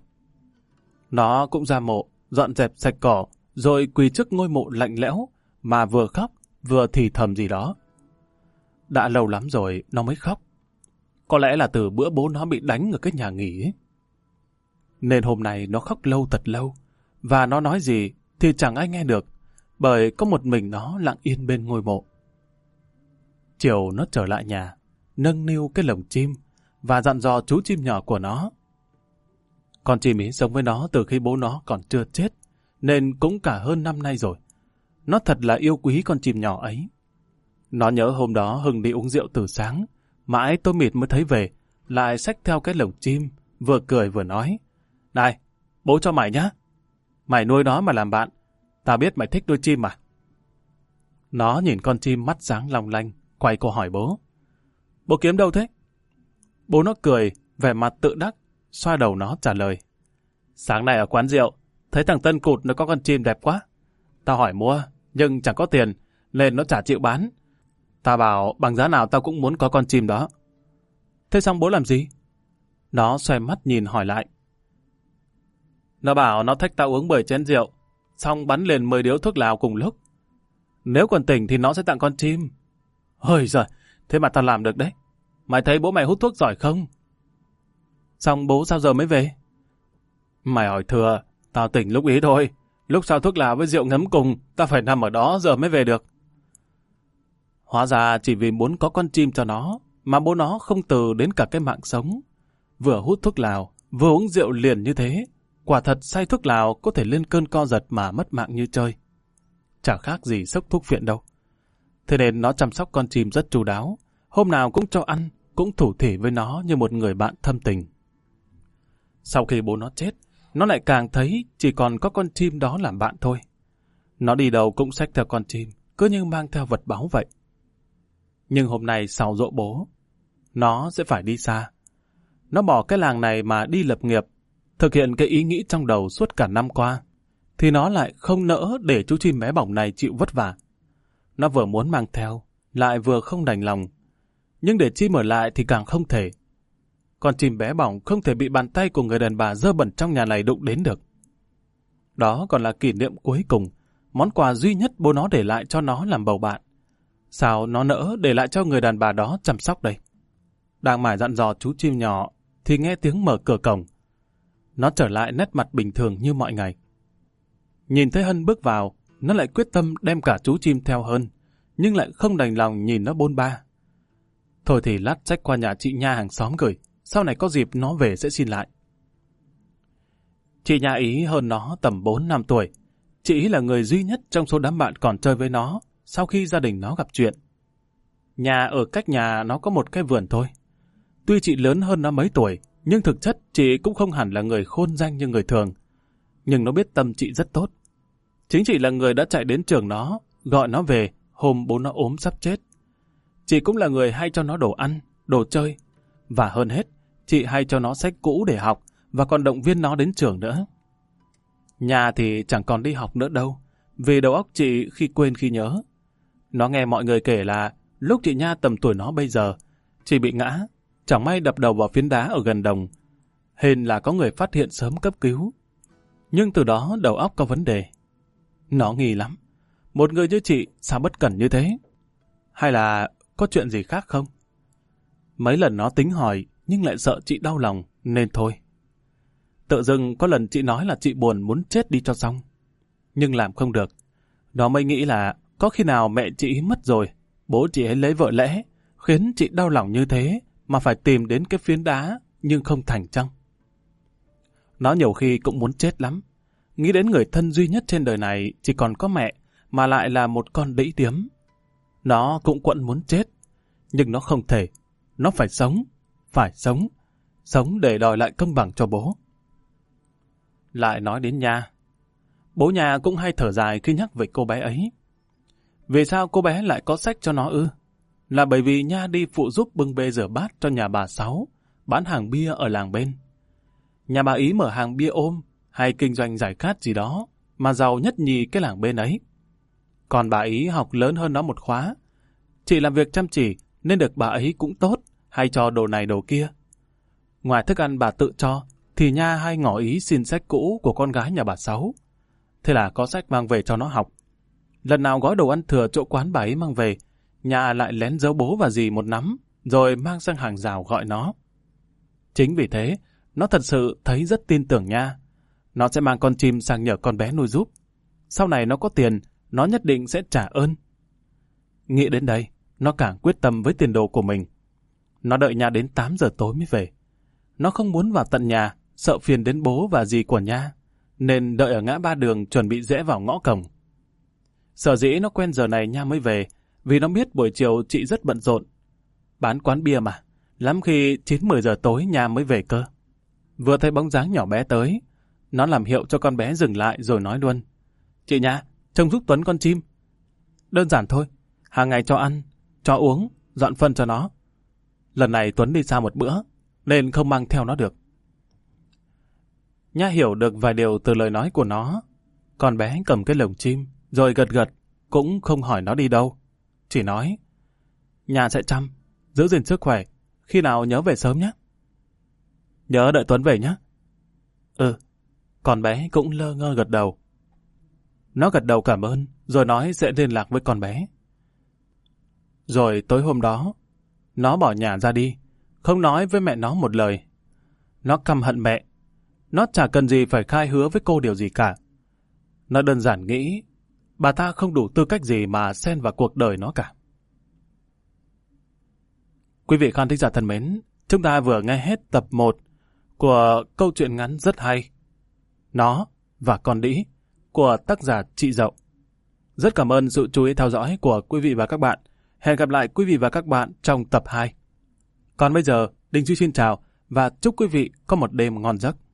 Nó cũng ra mộ, dọn dẹp sạch cỏ, rồi quỳ trước ngôi mộ lạnh lẽo, mà vừa khóc, vừa thì thầm gì đó. Đã lâu lắm rồi nó mới khóc. Có lẽ là từ bữa bố nó bị đánh ở cái nhà nghỉ ấy. Nên hôm nay nó khóc lâu thật lâu, và nó nói gì thì chẳng ai nghe được, bởi có một mình nó lặng yên bên ngôi mộ. Chiều nó trở lại nhà, nâng niu cái lồng chim, và dặn dò chú chim nhỏ của nó. Con chim ấy sống với nó từ khi bố nó còn chưa chết, nên cũng cả hơn năm nay rồi. Nó thật là yêu quý con chim nhỏ ấy. Nó nhớ hôm đó Hưng đi uống rượu từ sáng, mãi tôi mịt mới thấy về, lại xách theo cái lồng chim, vừa cười vừa nói. Này, bố cho mày nhá. Mày nuôi nó mà làm bạn, tao biết mày thích nuôi chim mà. Nó nhìn con chim mắt sáng long lanh, quay cô hỏi bố. Bố kiếm đâu thế? Bố nó cười, vẻ mặt tự đắc, xoa đầu nó trả lời. Sáng nay ở quán rượu, thấy thằng Tân Cụt nó có con chim đẹp quá. Tao hỏi mua, nhưng chẳng có tiền, nên nó chả chịu bán. Tao bảo bằng giá nào tao cũng muốn có con chim đó. Thế xong bố làm gì? Nó xoay mắt nhìn hỏi lại. Nó bảo nó thách tao uống 10 chén rượu, xong bắn liền 10 điếu thuốc lào cùng lúc. Nếu còn tỉnh thì nó sẽ tặng con chim. Ôi giời, thế mà tao làm được đấy. Mày thấy bố mày hút thuốc giỏi không? Xong bố sao giờ mới về? Mày hỏi thừa, tao tỉnh lúc ý thôi. Lúc sau thuốc lào với rượu ngấm cùng, tao phải nằm ở đó giờ mới về được. Hóa ra chỉ vì muốn có con chim cho nó, mà bố nó không từ đến cả cái mạng sống. Vừa hút thuốc lào, vừa uống rượu liền như thế. Quả thật say thuốc lào có thể lên cơn co giật mà mất mạng như chơi. Chả khác gì sốc thuốc phiện đâu. Thế nên nó chăm sóc con chim rất chu đáo. Hôm nào cũng cho ăn, cũng thủ thỉ với nó như một người bạn thâm tình. Sau khi bố nó chết, nó lại càng thấy chỉ còn có con chim đó làm bạn thôi. Nó đi đâu cũng xách theo con chim, cứ như mang theo vật báu vậy. Nhưng hôm nay sau giỗ bố, nó sẽ phải đi xa. Nó bỏ cái làng này mà đi lập nghiệp, thực hiện cái ý nghĩ trong đầu suốt cả năm qua, thì nó lại không nỡ để chú chim bé bỏng này chịu vất vả. Nó vừa muốn mang theo, lại vừa không đành lòng. Nhưng để chim ở lại thì càng không thể. Con chim bé bỏng không thể bị bàn tay của người đàn bà dơ bẩn trong nhà này đụng đến được. Đó còn là kỷ niệm cuối cùng, món quà duy nhất bố nó để lại cho nó làm bầu bạn. Sao nó nỡ để lại cho người đàn bà đó chăm sóc đây? Đang mải dặn dò chú chim nhỏ, thì nghe tiếng mở cửa cổng. Nó trở lại nét mặt bình thường như mọi ngày. Nhìn thấy Hân bước vào, nó lại quyết tâm đem cả chú chim theo Hân, nhưng lại không đành lòng nhìn nó bôn ba. Thôi thì lát xách qua nhà chị Nha hàng xóm gửi, sau này có dịp nó về sẽ xin lại. Chị Nha ý hơn nó tầm 4 năm tuổi. Chị ý là người duy nhất trong số đám bạn còn chơi với nó sau khi gia đình nó gặp chuyện. Nhà ở cách nhà nó có một cái vườn thôi. Tuy chị lớn hơn nó mấy tuổi, nhưng thực chất chị cũng không hẳn là người khôn danh như người thường. Nhưng nó biết tâm chị rất tốt. Chính chị là người đã chạy đến trường nó, gọi nó về hôm bố nó ốm sắp chết. Chị cũng là người hay cho nó đồ ăn, đồ chơi. Và hơn hết, chị hay cho nó sách cũ để học và còn động viên nó đến trường nữa. Nhà thì chẳng còn đi học nữa đâu, vì đầu óc chị khi quên khi nhớ. Nó nghe mọi người kể là lúc chị Nha tầm tuổi nó bây giờ, chị bị ngã, chẳng may đập đầu vào phiến đá ở gần đồng. Hên là có người phát hiện sớm cấp cứu. Nhưng từ đó đầu óc có vấn đề. Nó nghi lắm. Một người như chị sao bất cẩn như thế? Hay là có chuyện gì khác không? Mấy lần nó tính hỏi, nhưng lại sợ chị đau lòng, nên thôi. Tự dưng có lần chị nói là chị buồn muốn chết đi cho xong. Nhưng làm không được. Nó mới nghĩ là có khi nào mẹ chị mất rồi, bố chị ấy lấy vợ lẽ, khiến chị đau lòng như thế, mà phải tìm đến cái phiến đá, nhưng không thành chăng? Nó nhiều khi cũng muốn chết lắm. Nghĩ đến người thân duy nhất trên đời này chỉ còn có mẹ, mà lại là một con đĩ điếm. Nó cũng quẫn muốn chết, nhưng nó không thể. Nó phải sống, sống để đòi lại công bằng cho bố. Lại nói đến Nha. Bố Nha cũng hay thở dài khi nhắc về cô bé ấy. Vì sao cô bé lại có sách cho nó ư? Là bởi vì Nha đi phụ giúp bưng bê rửa bát cho nhà bà Sáu, bán hàng bia ở làng bên. Nhà bà ý mở hàng bia ôm hay kinh doanh giải khát gì đó, mà giàu nhất nhì cái làng bên ấy. Còn bà ý học lớn hơn nó một khóa. Chị làm việc chăm chỉ nên được bà ấy cũng tốt, hay cho đồ này đồ kia. Ngoài thức ăn bà tự cho, thì Nha hay ngỏ ý xin sách cũ của con gái nhà bà Sáu. Thế là có sách mang về cho nó học. Lần nào gói đồ ăn thừa chỗ quán bà ấy mang về, Nha lại lén giấu bố và dì một nắm, rồi mang sang hàng rào gọi nó. Chính vì thế, nó thật sự thấy rất tin tưởng Nha. Nó sẽ mang con chim sang nhờ con bé nuôi giúp. Sau này nó có tiền, nó nhất định sẽ trả ơn. Nghĩ đến đây, nó càng quyết tâm với tiền đồ của mình. Nó đợi Nha đến 8 giờ tối mới về. Nó không muốn vào tận nhà, sợ phiền đến bố và dì của Nha, nên đợi ở ngã ba đường chuẩn bị rẽ vào ngõ cổng. Sở dĩ nó quen giờ này Nha mới về, vì nó biết buổi chiều chị rất bận rộn. Bán quán bia mà, lắm khi 9-10 giờ tối Nha mới về cơ. Vừa thấy bóng dáng nhỏ bé tới, nó làm hiệu cho con bé dừng lại rồi nói luôn. Chị Nha, trông giúp Tuấn con chim. Đơn giản thôi, hàng ngày cho ăn, cho uống, dọn phân cho nó. Lần này Tuấn đi xa một bữa, nên không mang theo nó được. Nha hiểu được vài điều từ lời nói của nó. Con bé cầm cái lồng chim, rồi gật gật, cũng không hỏi nó đi đâu. Chỉ nói, Nha sẽ chăm, giữ gìn sức khỏe, khi nào nhớ về sớm nhé. Nhớ đợi Tuấn về nhé. Ừ, con bé cũng lơ ngơ gật đầu. Nó gật đầu cảm ơn, rồi nói sẽ liên lạc với con bé. Rồi tối hôm đó, nó bỏ nhà ra đi, không nói với mẹ nó một lời. Nó căm hận mẹ. Nó chả cần gì phải khai hứa với cô điều gì cả. Nó đơn giản nghĩ bà ta không đủ tư cách gì mà xen vào cuộc đời nó cả. Quý vị khán thính giả thân mến, chúng ta vừa nghe hết tập 1 của câu chuyện ngắn rất hay Nó và Con Đĩ của tác giả Chị Dậu. Rất cảm ơn sự chú ý theo dõi của quý vị và các bạn. Hẹn gặp lại quý vị và các bạn trong tập 2. Còn bây giờ, Đình Duy xin chào và chúc quý vị có một đêm ngon giấc.